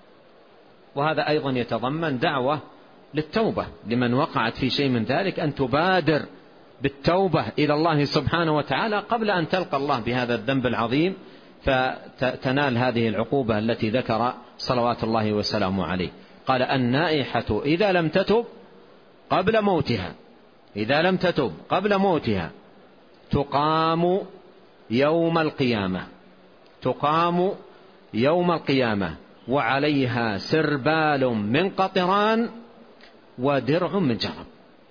S2: وهذا أيضا يتضمن دعوة للتوبة لمن وقعت في شيء من ذلك، أن تبادر بالتوبة إلى الله سبحانه وتعالى قبل أن تلقى الله بهذا الذنب العظيم فتنال هذه العقوبة التي ذكر صلوات الله وسلامه عليه. قال النائحة إذا لم تتب قبل موتها، إذا لم تتب قبل موتها تقام يوم القيامة، تقام يوم القيامة وعليها سربال من قطران ودرع من جرب.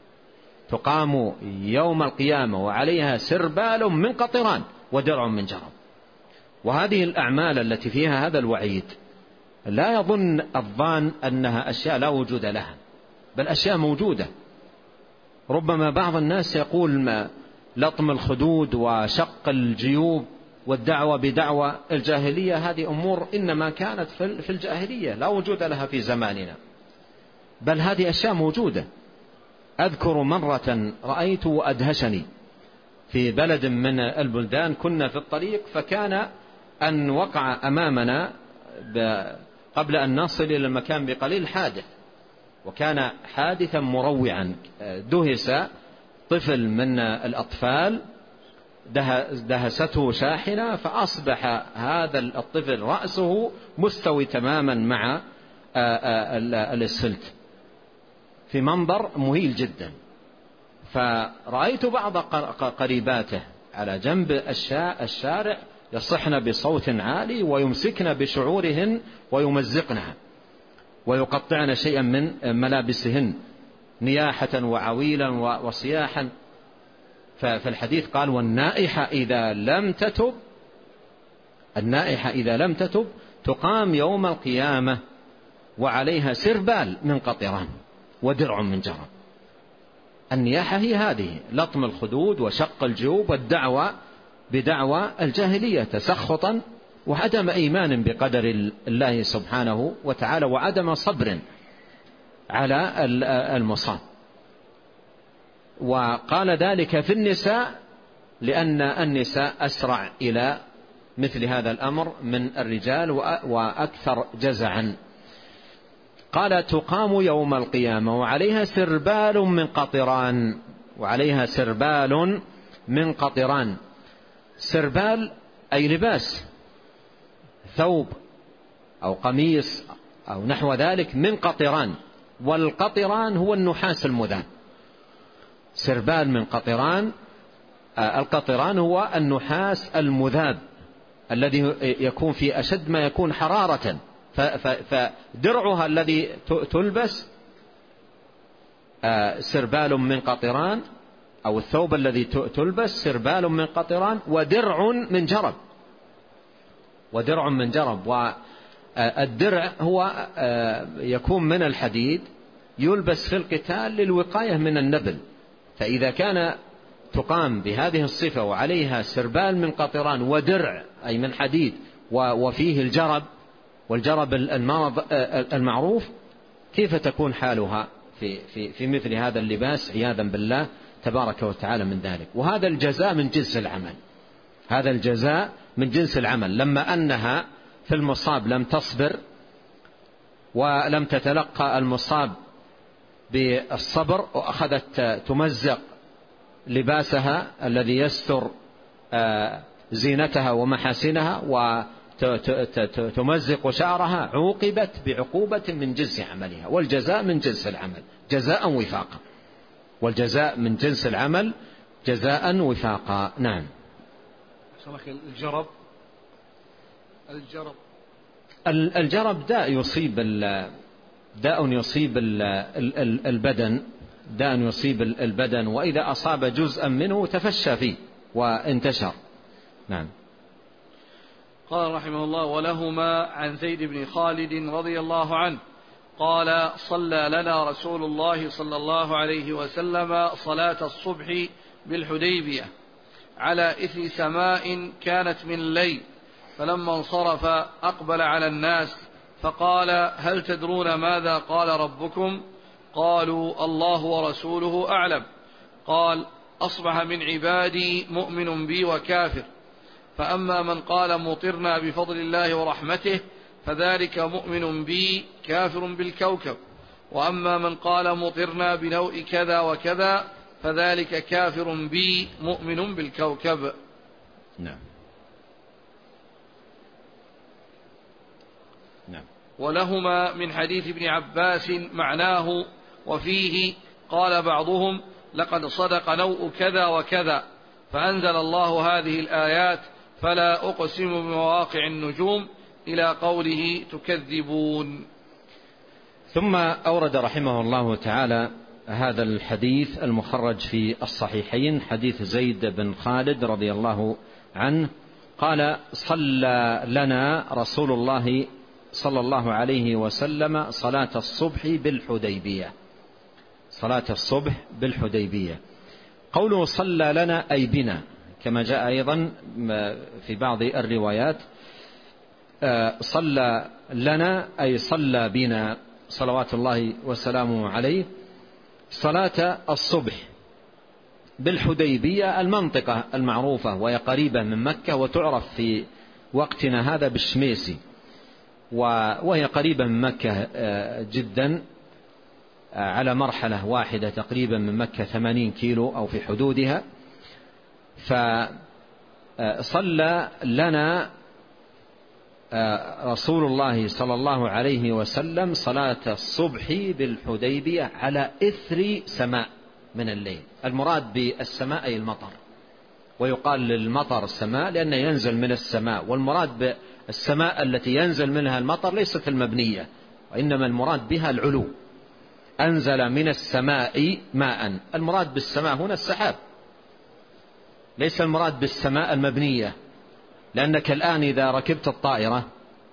S2: تقام يوم القيامة وعليها سربال من قطران ودرع من جرب. وهذه الأعمال التي فيها هذا الوعيد لا يظن الظان أنها أشياء لا وجود لها، بل أشياء موجودة. ربما بعض الناس يقول ما لطم الخدود وشق الجيوب والدعوة بدعوة الجاهلية هذه أمور إنما كانت في الجاهلية لا وجود لها في زماننا، بل هذه أشياء موجودة. أذكر مرة رأيت وأدهشني في بلد من البلدان، كنا في الطريق فكان أن وقع أمامنا قبل أن نصل إلى المكان بقليل حادث، وكان حادثا مروعا. دهس طفل من الأطفال دهسته شاحنة فأصبح هذا الطفل رأسه مستوي تماما مع الاسفلت في منظر مهيل جدا. فرأيت بعض قريباته على جنب الشارع يصحن بصوت عالي ويمسكن بشعورهن ويمزقنها ويقطعن شيئا من ملابسهن نياحة وعويلا وصياحا. فالحديث قال والنائحة إذا لم تتب، النائحة إذا لم تتب تقام يوم القيامة وعليها سربال من قطران ودرع من جرب. النياحة هي هذه لطم الخدود وشق الجيوب والدعوة بدعوى الجاهلية تسخطا وعدم إيمان بقدر الله سبحانه وتعالى وعدم صبر على المصاب. وقال ذلك في النساء لأن النساء أسرع إلى مثل هذا الأمر من الرجال وأكثر جزعا. قال تقام يوم القيامة وعليها سربال من قطران، وعليها سربال من قطران. سربال أي لباس، ثوب أو قميص أو نحو ذلك من قطران، والقطران هو النحاس المذاب. سربال من قطران، القطران هو النحاس المذاب الذي يكون في أشد ما يكون حرارة، فدرعها الذي تلبس سربال من قطران، أو الثوب الذي تلبس سربال من قطران ودرع من جرب، ودرع من جرب. والدرع هو يكون من الحديد يلبس في القتال للوقاية من النبل، فإذا كان تقام بهذه الصفة وعليها سربال من قطران ودرع أي من حديد وفيه الجرب، والجرب المعروف، كيف تكون حالها في, في, في مثل هذا اللباس عياذا بالله تبارك وتعالى من ذلك. وهذا الجزاء من جنس العمل، هذا الجزاء من جنس العمل. لما أنها في المصاب لم تصبر ولم تتلقى المصاب بالصبر، وأخذت تمزق لباسها الذي يستر زينتها ومحاسنها وتمزق شعرها، عوقبت بعقوبة من جنس عملها. والجزاء من جنس العمل جزاء وفاقا، والجزاء من جنس العمل جزاء وفاقا. نعم.
S1: الجرب الجرب
S2: الجرب داء يصيب داء يصيب البدن، داء يصيب البدن، وإذا أصاب جزءا منه تفشى فيه وانتشر. نعم.
S1: قال رحمه الله: ولهما عن زيد بن خالد رضي الله عنه قال: صلى لنا رسول الله صلى الله عليه وسلم صلاة الصبح بالحديبية على إثر سماء كانت من الليل، فلما انصرف أقبل على الناس فقال: هل تدرون ماذا قال ربكم؟ قالوا: الله ورسوله أعلم. قال: أصبح من عبادي مؤمن بي وكافر، فأما من قال مطرنا بفضل الله ورحمته فذلك مؤمن بي كافر بالكوكب، وأما من قال مطرنا بنوء كذا وكذا فذلك كافر بي مؤمن بالكوكب.
S2: نعم. نعم.
S1: ولهما من حديث ابن عباس معناه وفيه قال بعضهم: لقد صدق نوء كذا وكذا، فأنزل الله هذه الآيات: فلا أقسم بمواقع النجوم، إلى قوله: تكذبون.
S2: ثم أورد رحمه الله تعالى هذا الحديث المخرج في الصحيحين، حديث زيد بن خالد رضي الله عنه قال: صلى لنا رسول الله صلى الله عليه وسلم صلاة الصبح بالحديبية، صلاة الصبح بالحديبية. قوله صلى لنا أي بنا، كما جاء أيضا في بعض الروايات صلى لنا أي صلى بنا صلوات الله وسلامه عليه صلاة الصبح بالحديبية، المنطقة المعروفة وهي قريبة من مكة، وتعرف في وقتنا هذا بالشميسي، وهي قريبة من مكة جدا، على مرحلة واحدة تقريبا من مكة ثمانين كيلو أو في حدودها. فصلى لنا رسول الله صلى الله عليه وسلم صلاة الصبح بالحديبية على إثر سماء من الليل. المراد بالسماء أي المطر، ويقال للمطر السماء لأنه ينزل من السماء، والمراد بالسماء التي ينزل منها المطر ليست المبنية، وإنما المراد بها العلو. أنزل من السماء ماء، المراد بالسماء هنا السحاب، ليس المراد بالسماء المبنية، لأنك الآن إذا ركبت الطائرة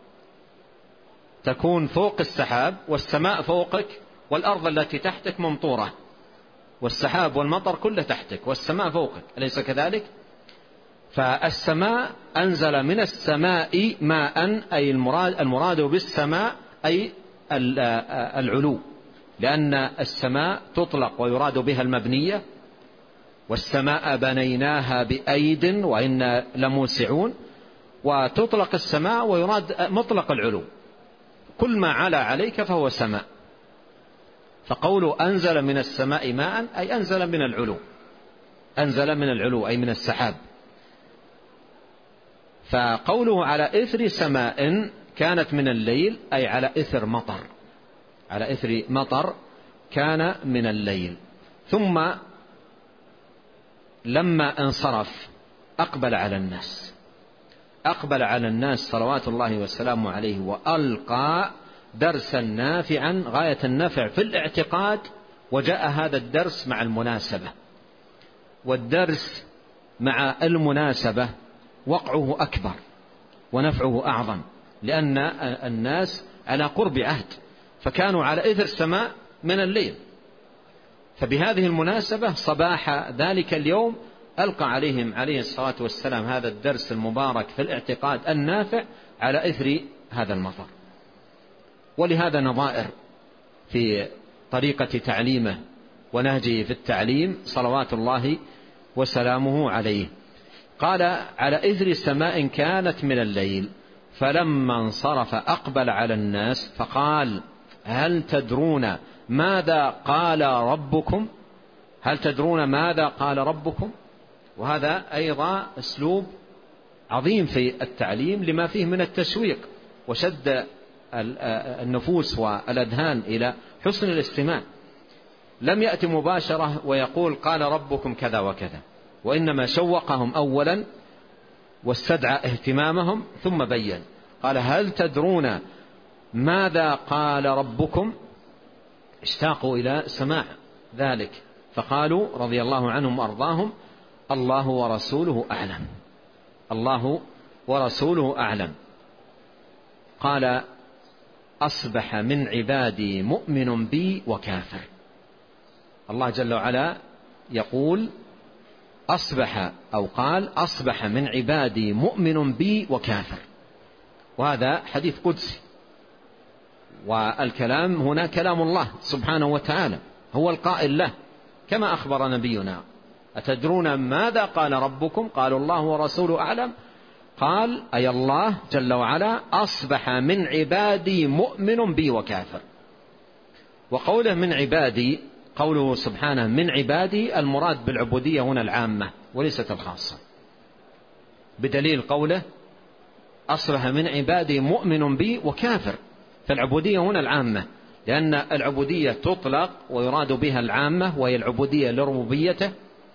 S2: تكون فوق السحاب والسماء فوقك، والأرض التي تحتك ممطورة، والسحاب والمطر كله تحتك والسماء فوقك، أليس كذلك؟ فالسماء أنزل من السماء ماء، أي المراد, المراد بالسماء أي العلو، لأن السماء تطلق ويراد بها المبنية، والسماء بنيناها بأيد وإنا لموسعون، وتطلق السماء ويراد مطلق العلو، كل ما علا عليك فهو سماء. فقوله أنزل من السماء ماء أي أنزل من العلو، أنزل من العلو أي من السحاب. فقوله على إثر سماء كانت من الليل أي على إثر مطر، على إثر مطر كان من الليل. ثم لما انصرف أقبل على الناس، أقبل على الناس صلوات الله وسلامه عليه وألقى درسا نافعا غاية النفع في الاعتقاد، وجاء هذا الدرس مع المناسبة، والدرس مع المناسبة وقعه أكبر ونفعه أعظم، لأن الناس على قرب عهد، فكانوا على إثر السماء من الليل، فبهذه المناسبة صباح ذلك اليوم ألقى عليهم عليه الصلاة والسلام هذا الدرس المبارك في الاعتقاد النافع على إثر هذا المطر. ولهذا نظائر في طريقة تعليمه ونهجه في التعليم صلوات الله وسلامه عليه. قال: على إثر سماء كانت من الليل، فلما انصرف أقبل على الناس فقال: هل تدرون ماذا قال ربكم؟ هل تدرون ماذا قال ربكم؟ وهذا أيضا أسلوب عظيم في التعليم لما فيه من التشويق وشد النفوس والأذهان إلى حسن الاستماع. لم يأتي مباشرة ويقول قال ربكم كذا وكذا، وإنما شوقهم أولا واستدعى اهتمامهم ثم بين. قال: هل تدرون ماذا قال ربكم؟ اشتاقوا إلى سماع ذلك، فقالوا رضي الله عنهم وأرضاهم: الله ورسوله أعلم، الله ورسوله أعلم. قال: أصبح من عبادي مؤمن بي وكافر. الله جل وعلا يقول أصبح، أو قال أصبح من عبادي مؤمن بي وكافر، وهذا حديث قدسي، والكلام هنا كلام الله سبحانه وتعالى، هو القائل له كما أخبر نبينا: أتدرون ماذا قال ربكم؟ قالوا الله ورسوله أعلم. قال أي الله جل وعلا: أصبح من عبادي مؤمن بي وكافر. وقوله من عبادي، قوله سبحانه من عبادي، المراد بالعبودية هنا العامة وليست الخاصة، بدليل قوله أصبح من عبادي مؤمن بي وكافر، فالعبودية هنا العامة، لأن العبودية تطلق ويراد بها العامة وهي العبودية لربوبيته،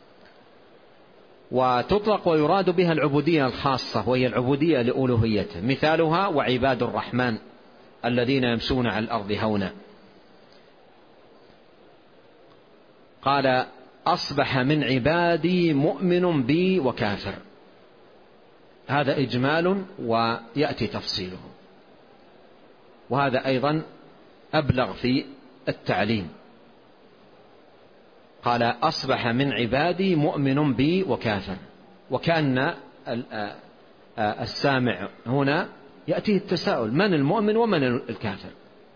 S2: وتطلق ويراد بها العبودية الخاصة وهي العبودية لألوهيته، مثالها وعباد الرحمن الذين يمشون على الأرض هونا. قال أصبح من عبادي مؤمن بي وكافر، هذا إجمال ويأتي تفصيله، وهذا أيضا أبلغ في التعليم. قال أصبح من عبادي مؤمن بي وكافر، وكأن السامع هنا يأتيه التساؤل: من المؤمن ومن الكافر؟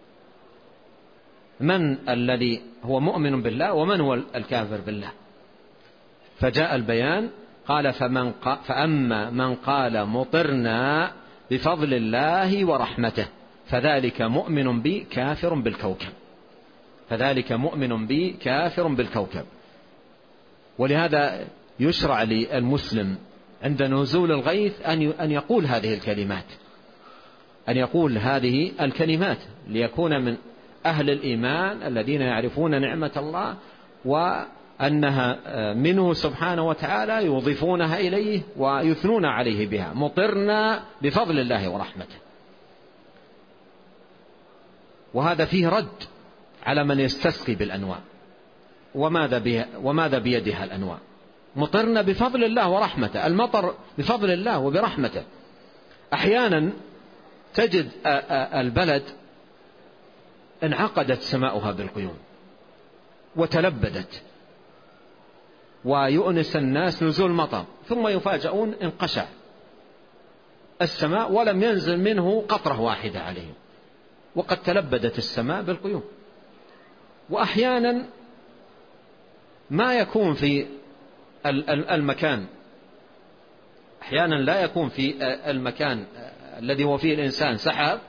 S2: من الذي هو مؤمن بالله ومن هو الكافر بالله؟ فجاء البيان. قال فمن قا فأما من قال مطرنا بفضل الله ورحمته فذلك مؤمن بي كافر بالكوكب، فذلك مؤمن بي كافر بالكوكب. ولهذا يشرع للمسلم عند نزول الغيث أن يقول هذه الكلمات، أن يقول هذه الكلمات ليكون من أهل الإيمان الذين يعرفون نعمة الله وأنها منه سبحانه وتعالى، يضيفونها إليه ويثنون عليه بها: مطرنا بفضل الله ورحمته. وهذا فيه رد على من يستسقي بالأنواع. وماذا, وماذا بيدها الأنواع؟ مطرنا بفضل الله ورحمته، المطر بفضل الله وبرحمته. أحيانا تجد البلد انعقدت سماؤها بالقيوم وتلبدت ويؤنس الناس نزول مطر، ثم يفاجؤون انقشع السماء ولم ينزل منه قطرة واحدة عليهم، وقد تلبدت السماء بالقيوم. وأحيانا ما يكون في المكان، أحيانا لا يكون في المكان الذي هو فيه الإنسان سحاب،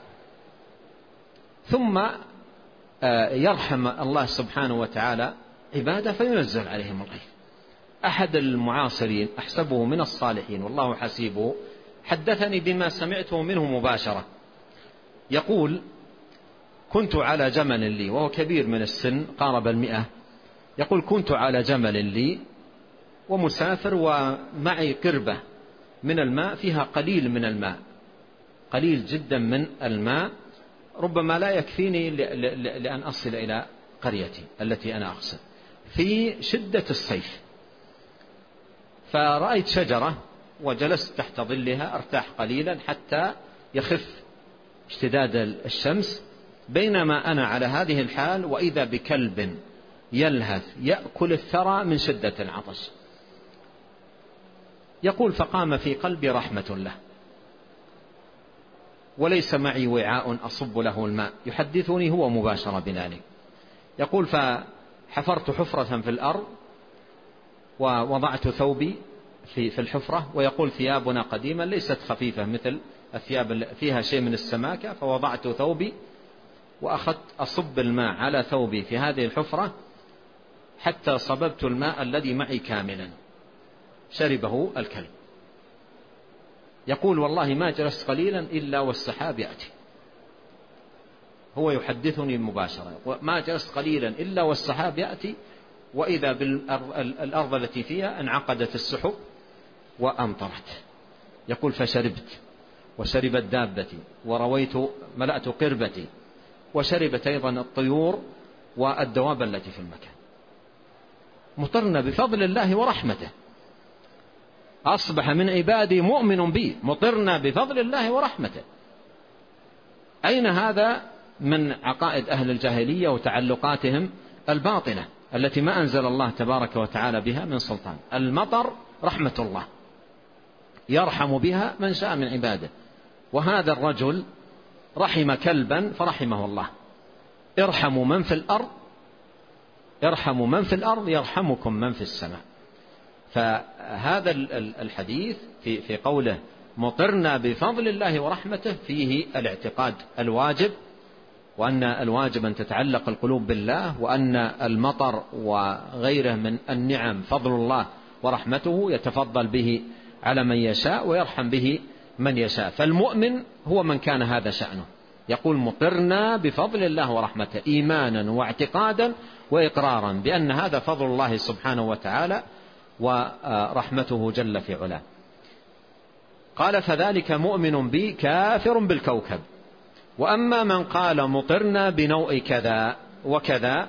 S2: ثم يرحم الله سبحانه وتعالى عباده فينزل عليهم الغيث. أحد المعاصرين أحسبه من الصالحين والله حسيبه حدثني بما سمعته منه مباشرة، يقول: كنت على جمل لي، وهو كبير من السن قارب المئة، يقول: كنت على جمل لي ومسافر ومعي قربة من الماء فيها قليل من الماء، قليل جدا من الماء، ربما لا يكفيني لأن أصل إلى قريتي التي أنا أقصد، في شدة الصيف. فرأيت شجرة وجلست تحت ظلها أرتاح قليلا حتى يخف اشتداد الشمس، بينما أنا على هذه الحال وإذا بكلب يلهث يأكل الثرى من شدة العطش. يقول فقام في قلبي رحمة له، وليس معي وعاء أصب له الماء، يحدثني هو مباشرة بذلك. يقول فحفرت حفرة في الأرض ووضعت ثوبي في في الحفرة، ويقول ثيابنا قديما ليست خفيفة مثل الثياب فيها شيء من السماكة، فوضعت ثوبي وأخذت أصب الماء على ثوبي في هذه الحفرة حتى صببت الماء الذي معي كاملا، شربه الكلب. يقول والله ما جلست قليلا إلا والسحاب يأتي، هو يحدثني مباشرة، ما جلست قليلا إلا والسحاب يأتي، وإذا بالأرض التي فيها انعقدت السحب وأمطرت. يقول فشربت وشربت دابتي ورويت ملأت قربتي وشربت أيضا الطيور والدواب التي في المكان. مطرنا بفضل الله ورحمته، أصبح من عبادي مؤمن بي، مطرنا بفضل الله ورحمته. أين هذا من عقائد أهل الجاهلية وتعلقاتهم الباطنة التي ما أنزل الله تبارك وتعالى بها من سلطان؟ المطر رحمة الله يرحم بها من شاء من عباده، وهذا الرجل رحم كلبا فرحمه الله. ارحموا من في الأرض ارحموا من في الأرض يرحمكم من في السماء. فهذا الحديث في في قوله مطرنا بفضل الله ورحمته فيه الاعتقاد الواجب، وأن الواجب أن تتعلق القلوب بالله، وأن المطر وغيره من النعم فضل الله ورحمته يتفضل به على من يشاء ويرحم به من يشاء. فالمؤمن هو من كان هذا شأنه، يقول مطرنا بفضل الله ورحمته إيمانا واعتقادا وإقرارا بأن هذا فضل الله سبحانه وتعالى ورحمته جل في علاه. قال فذلك مؤمن بي كافر بالكوكب. وأما من قال مطرنا بنوء كذا وكذا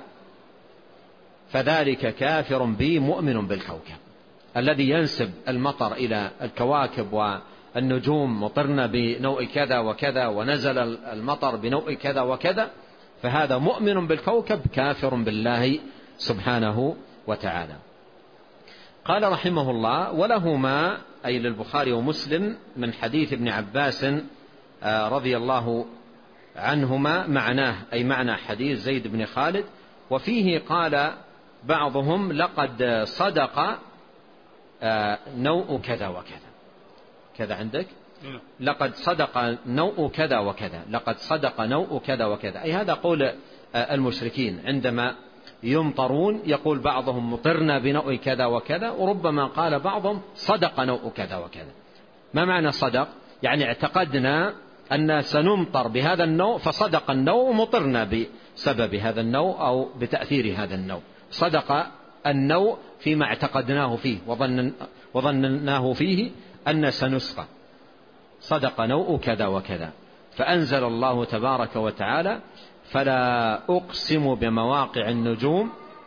S2: فذلك كافر بي مؤمن بالكوكب. الذي ينسب المطر إلى الكواكب والنجوم، مطرنا بنوء كذا وكذا ونزل المطر بنوء كذا وكذا، فهذا مؤمن بالكوكب كافر بالله سبحانه وتعالى. قال رحمه الله ولهما أي للبخاري ومسلم من حديث ابن عباس رضي الله عنهما معناه أي معنى حديث زيد بن خالد. وفيه قال بعضهم لقد صدق نوء كذا وكذا. كذا عندك لقد صدق نوء كذا وكذا، لقد صدق نوء كذا وكذا، أي هذا قول المشركين عندما يمطرون، يقول بعضهم مطرنا بنوء كذا وكذا، وربما قال بعضهم صدق نوء كذا وكذا. ما معنى صدق؟ يعني اعتقدنا أن سنمطر بهذا النوء فصدق النوء ومطرنا بسبب هذا النوء أو بتأثير هذا النوء. صدق النوء فيما اعتقدناه فيه وظن وظنناه فيه أن سنسقى، صدق نوء كذا وكذا. فأنزل الله تبارك وتعالى فلا أقسم بمواقع النجوم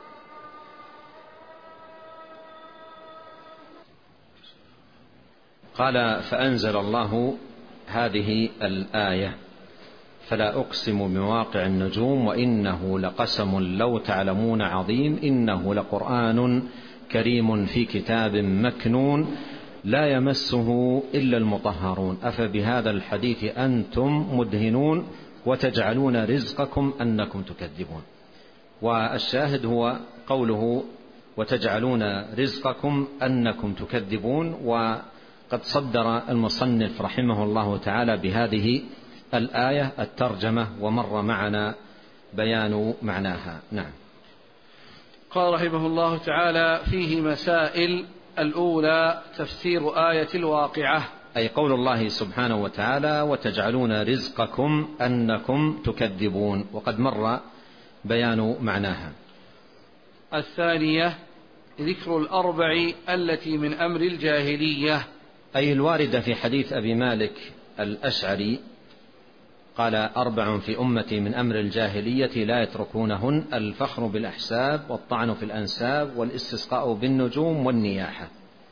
S2: قال فأنزل الله هذه الآية فلا أقسم بمواقع النجوم وإنه لقسم لو تعلمون عظيم إنه لقرآن كريم في كتاب مكنون لا يمسه إلا المطهرون أفبهذا الحديث أنتم مدهنون وتجعلون رزقكم أنكم تكذبون. والشاهد هو قوله وتجعلون رزقكم أنكم تكذبون. وقد صدر المصنف رحمه الله تعالى بهذه الآية الترجمة ومر معنا بيان معناها. نعم.
S1: قال رحمه الله تعالى فيه مسائل. الأولى تفسير آية الواقعة،
S2: أي قول الله سبحانه وتعالى وتجعلون رزقكم أنكم تكذبون، وقد مر بيان معناها.
S1: الثانية ذكر الأربع التي من أمر الجاهلية.
S2: أي الواردة في حديث أبي مالك الأشعري قال: أربع في أمتي من أمر الجاهلية لا يتركونهن: الفخر بالأحساب، والطعن في الأنساب، والاستسقاء بالنجوم، والنياحة.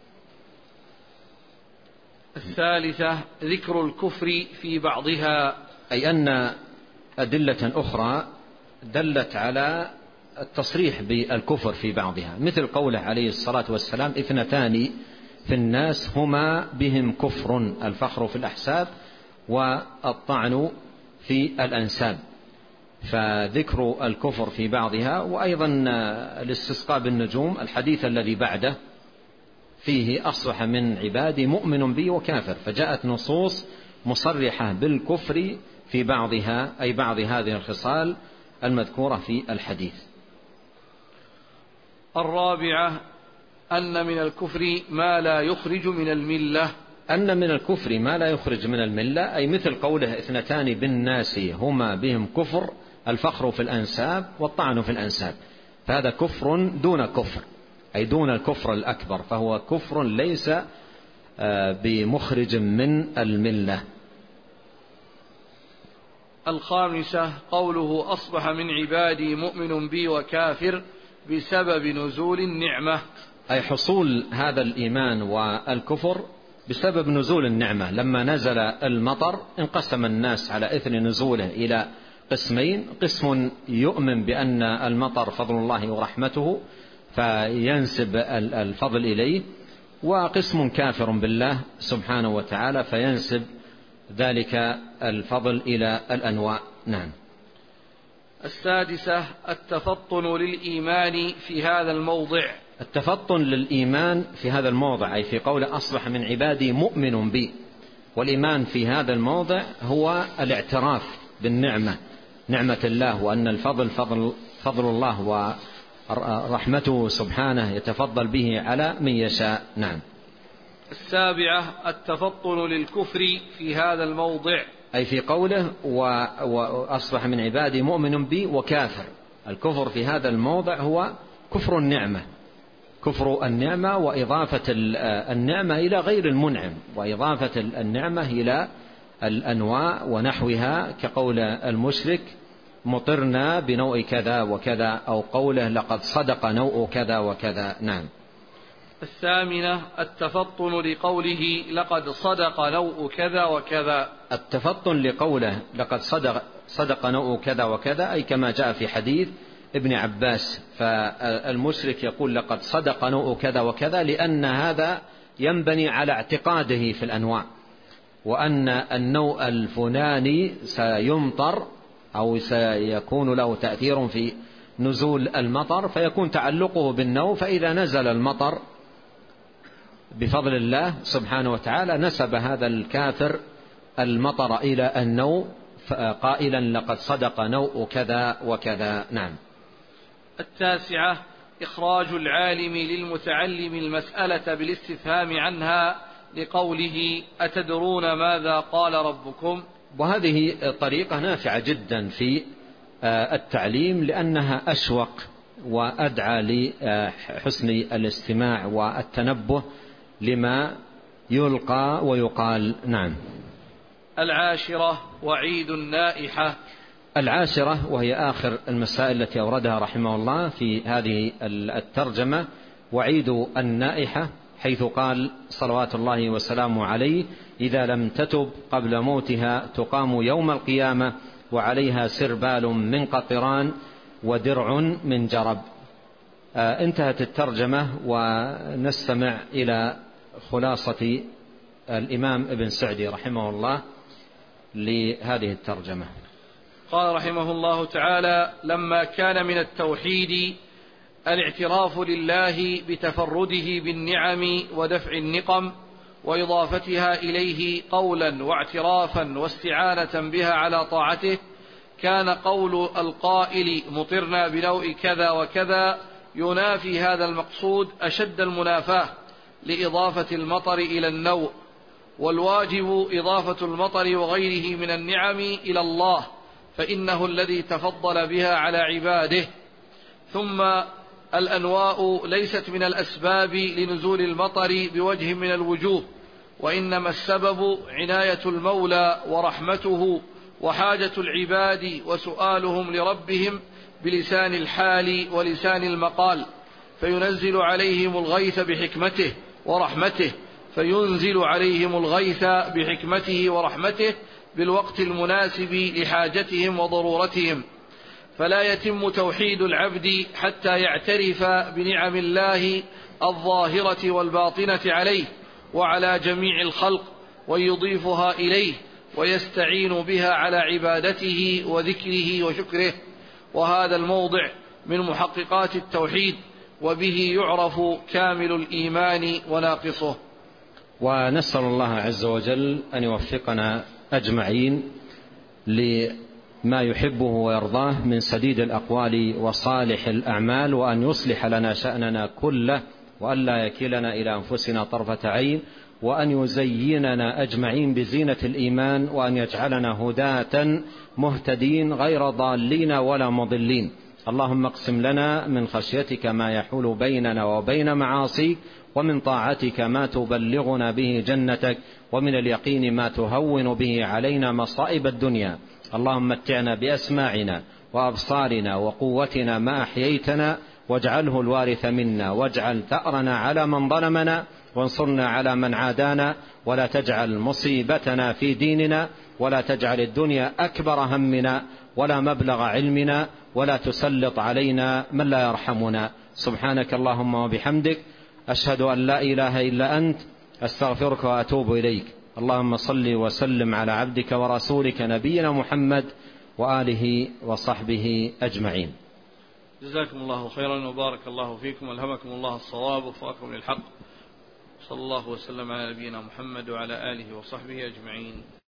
S1: الثالثة ذكر الكفر في بعضها،
S2: أي أن أدلة أخرى دلت على التصريح بالكفر في بعضها، مثل قوله عليه الصلاة والسلام: اثنتان في الناس هما بهم كفر: الفخر في الأحساب، والطعن في الأنساب. فذكر الكفر في بعضها. وأيضا الاستسقاء بالنجوم الحديث الذي بعده فيه: أصبح من عبادي مؤمن بي وكافر، فجاءت نصوص مصرحة بالكفر في بعضها، أي بعض هذه الخصال المذكورة في الحديث.
S1: الرابعة أن من الكفر ما لا يخرج من الملة.
S2: أن من الكفر ما لا يخرج من الملة، أي مثل قوله: اثنتان بالناس هما بهم كفر: الفخر في الأنساب، والطعن في الأنساب. فهذا كفر دون كفر، أي دون الكفر الأكبر، فهو كفر ليس بمخرج من الملة.
S1: الخامسة قوله: أصبح من عبادي مؤمن بي وكافر بسبب نزول النعمة،
S2: أي حصول هذا الإيمان والكفر بسبب نزول النعمة. لما نزل المطر انقسم الناس على إثر نزوله إلى قسمين: قسم يؤمن بأن المطر فضل الله ورحمته فينسب الفضل إليه، وقسم كافر بالله سبحانه وتعالى فينسب ذلك الفضل إلى الأنواع. نعم.
S1: السادسة التفطن للإيمان في هذا الموضع.
S2: التفطن للإيمان في هذا الموضع، أي في قوله: أصبح من عبادي مؤمن بي. والإيمان في هذا الموضع هو الاعتراف بالنعمة، نعمة الله، وأن الفضل فضل, فضل الله ورحمته سبحانه يتفضل به على من يشاء. نعم.
S1: السابعة التفطن للكفر في هذا الموضع،
S2: أي في قوله: وأصبح من عبادي مؤمن بي وكافر. الكفر في هذا الموضع هو كفر النعمة، كفر النعمة وإضافة النعمة إلى غير المنعم، وإضافة النعمة إلى الأنواع ونحوها، كقول المشرك: مطرنا بنوع كذا وكذا، أو قوله: لقد صدق نوع كذا وكذا. نعم.
S1: الثامنة التفطن لقوله: لقد صدق نوع كذا وكذا.
S2: التفطن لقوله: لقد صدق, صدق نوع كذا وكذا، أي كما جاء في حديث ابن عباس. فالمشرك يقول: لقد صدق نوع كذا وكذا، لأن هذا ينبني على اعتقاده في الأنواع، وأن النوع الفلاني سيمطر أو سيكون له تأثير في نزول المطر، فيكون تعلقه بالنوع، فإذا نزل المطر بفضل الله سبحانه وتعالى نسب هذا الكافر المطر إلى النوع قائلا: لقد صدق نوع كذا وكذا. نعم.
S1: التاسعة إخراج العالم للمتعلم المسألة بالاستفهام عنها، لقوله: أتدرون ماذا قال ربكم؟
S2: وهذه طريقة نافعة جدا في التعليم، لأنها أشوق وأدعى لحسن الاستماع والتنبه لما يلقى ويقال. نعم.
S1: العاشرة وعيد النائحة.
S2: العاشرة وهي آخر المسائل التي أوردها رحمه الله في هذه الترجمة: وعيد النائحة، حيث قال صلوات الله وسلامه عليه: إذا لم تتب قبل موتها تقام يوم القيامة وعليها سربال من قطران ودرع من جرب. آه انتهت الترجمة، ونستمع إلى خلاصة الإمام ابن سعدي رحمه الله لهذه الترجمة.
S1: قال رحمه الله تعالى: لما كان من التوحيد الاعتراف لله بتفرده بالنعم ودفع النقم وإضافتها إليه قولا واعترافا واستعانة بها على طاعته، كان قول القائل: مطرنا بنوع كذا وكذا، ينافي هذا المقصود أشد المنافاة لإضافة المطر إلى النوع، والواجب إضافة المطر وغيره من النعم إلى الله، فإنه الذي تفضل بها على عباده. ثم الأنواء ليست من الأسباب لنزول المطر بوجه من الوجوه، وإنما السبب عناية المولى ورحمته وحاجة العباد وسؤالهم لربهم بلسان الحال ولسان المقال، فينزل عليهم الغيث بحكمته ورحمته فينزل عليهم الغيث بحكمته ورحمته بالوقت المناسب لحاجتهم وضرورتهم. فلا يتم توحيد العبد حتى يعترف بنعم الله الظاهرة والباطنة عليه وعلى جميع الخلق ويضيفها إليه ويستعين بها على عبادته وذكره وشكره. وهذا الموضع من محققات التوحيد، وبه يعرف كامل الإيمان وناقصه.
S2: ونسأل الله عز وجل أن يوفقنا أجمعين لما يحبه ويرضاه من سديد الأقوال وصالح الأعمال، وأن يصلح لنا شأننا كله، وأن لا يكلنا إلى أنفسنا طرفة عين، وأن يزيننا أجمعين بزينة الإيمان، وأن يجعلنا هداة مهتدين غير ضالين ولا مضلين. اللهم اقسم لنا من خشيتك ما يحول بيننا وبين معاصيك، ومن طاعتك ما تبلغنا به جنتك، ومن اليقين ما تهون به علينا مصائب الدنيا. اللهم متعنا بأسماعنا وأبصارنا وقوتنا ما أحييتنا، واجعله الوارث منا، واجعل ثأرنا على من ظلمنا، وانصرنا على من عادانا، ولا تجعل مصيبتنا في ديننا، ولا تجعل الدنيا أكبر همنا ولا مبلغ علمنا، ولا تسلط علينا من لا يرحمنا. سبحانك اللهم وبحمدك، أشهد أن لا إله إلا أنت، أستغفرك وأتوب إليك. اللهم صل وسلم على عبدك ورسولك نبينا محمد وآله وصحبه أجمعين.
S1: جزاكم الله خيرا وبارك الله فيكم، ألهمكم الله الصواب ووفقكم للحق. صلى الله وسلم على نبينا محمد وعلى آله وصحبه أجمعين.